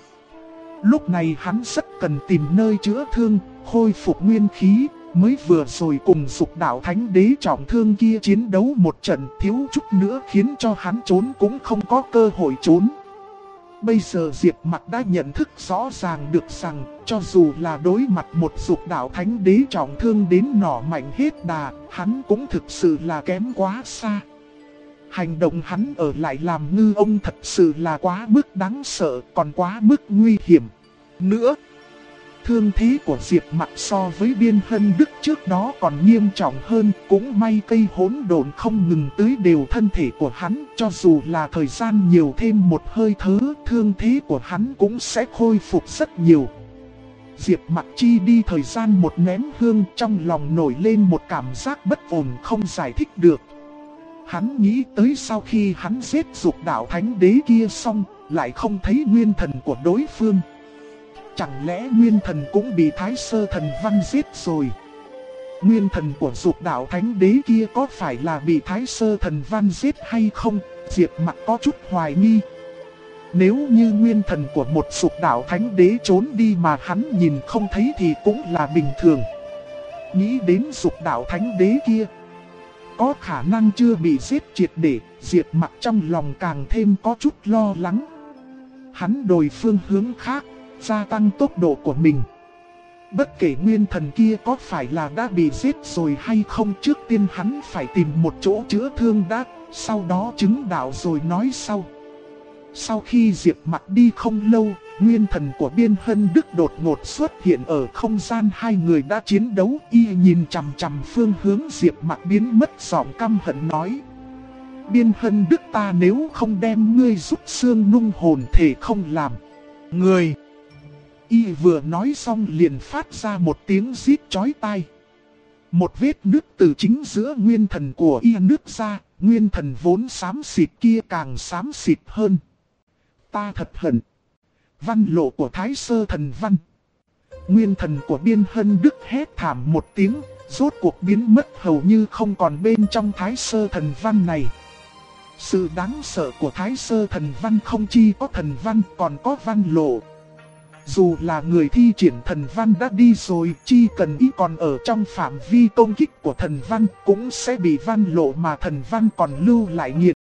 Lúc này hắn rất cần tìm nơi chữa thương, khôi phục nguyên khí, mới vừa rồi cùng Dục Đạo Thánh Đế trọng thương kia chiến đấu một trận, thiếu chút nữa khiến cho hắn trốn cũng không có cơ hội trốn. Bây giờ Diệp Mặc đã nhận thức rõ ràng được rằng, cho dù là đối mặt một Dục Đạo Thánh Đế trọng thương đến nỏ mạnh hết đà, hắn cũng thực sự là kém quá xa. Hành động hắn ở lại làm ngư ông thật sự là quá mức đáng sợ, còn quá mức nguy hiểm. Nữa, thương thế của Diệp Mặc so với Biên Hân Đức trước đó còn nghiêm trọng hơn, cũng may cây hỗn độn không ngừng tưới đều thân thể của hắn, cho dù là thời gian nhiều thêm một hơi thở, thương thế của hắn cũng sẽ khôi phục rất nhiều. Diệp Mặc chi đi thời gian một nén hương, trong lòng nổi lên một cảm giác bất ổn không giải thích được. Hắn nghĩ tới sau khi hắn giết Dục Đạo Thánh Đế kia xong, lại không thấy nguyên thần của đối phương. Chẳng lẽ nguyên thần cũng bị Thái Sơ Thần Văn giết rồi? Nguyên thần của Dục Đạo Thánh Đế kia có phải là bị Thái Sơ Thần Văn giết hay không? Diệp Mặc có chút hoài nghi. Nếu như nguyên thần của một Dục Đạo Thánh Đế trốn đi mà hắn nhìn không thấy thì cũng là bình thường. Nghĩ đến Dục Đạo Thánh Đế kia, có khả năng chưa bị giết triệt để, Diệp Mặc trong lòng càng thêm có chút lo lắng. Hắn đổi phương hướng khác, gia tăng tốc độ của mình. Bất kể nguyên thần kia có phải là đã bị giết rồi hay không, trước tiên hắn phải tìm một chỗ chữa thương đã, sau đó chứng đạo rồi nói sau. Sau khi Diệp Mặc đi không lâu, nguyên thần của Biên Hân Đức đột ngột xuất hiện ở không gian hai người đã chiến đấu, y nhìn chằm chằm phương hướng Diệp Mặc biến mất, giọng căm hận nói: Biên Hân Đức, ta nếu không đem ngươi rút xương nung hồn thể không làm người. Y vừa nói xong liền phát ra một tiếng rít chói tai. Một vết nứt từ chính giữa nguyên thần của y nứt ra, nguyên thần vốn xám xịt kia càng xám xịt hơn. Ta thật hận. Văn lộ của Thái Sơ Thần Văn. Nguyên thần của Biên Hân Đức hét thảm một tiếng, rốt cuộc biến mất hầu như không còn bên trong Thái Sơ Thần Văn này. Sự đáng sợ của Thái Sơ Thần Văn không chỉ có thần văn còn có văn lộ. Dù là người thi triển thần văn đã đi rồi, chỉ cần y còn ở trong phạm vi công kích của thần văn cũng sẽ bị văn lộ mà thần văn còn lưu lại nghiền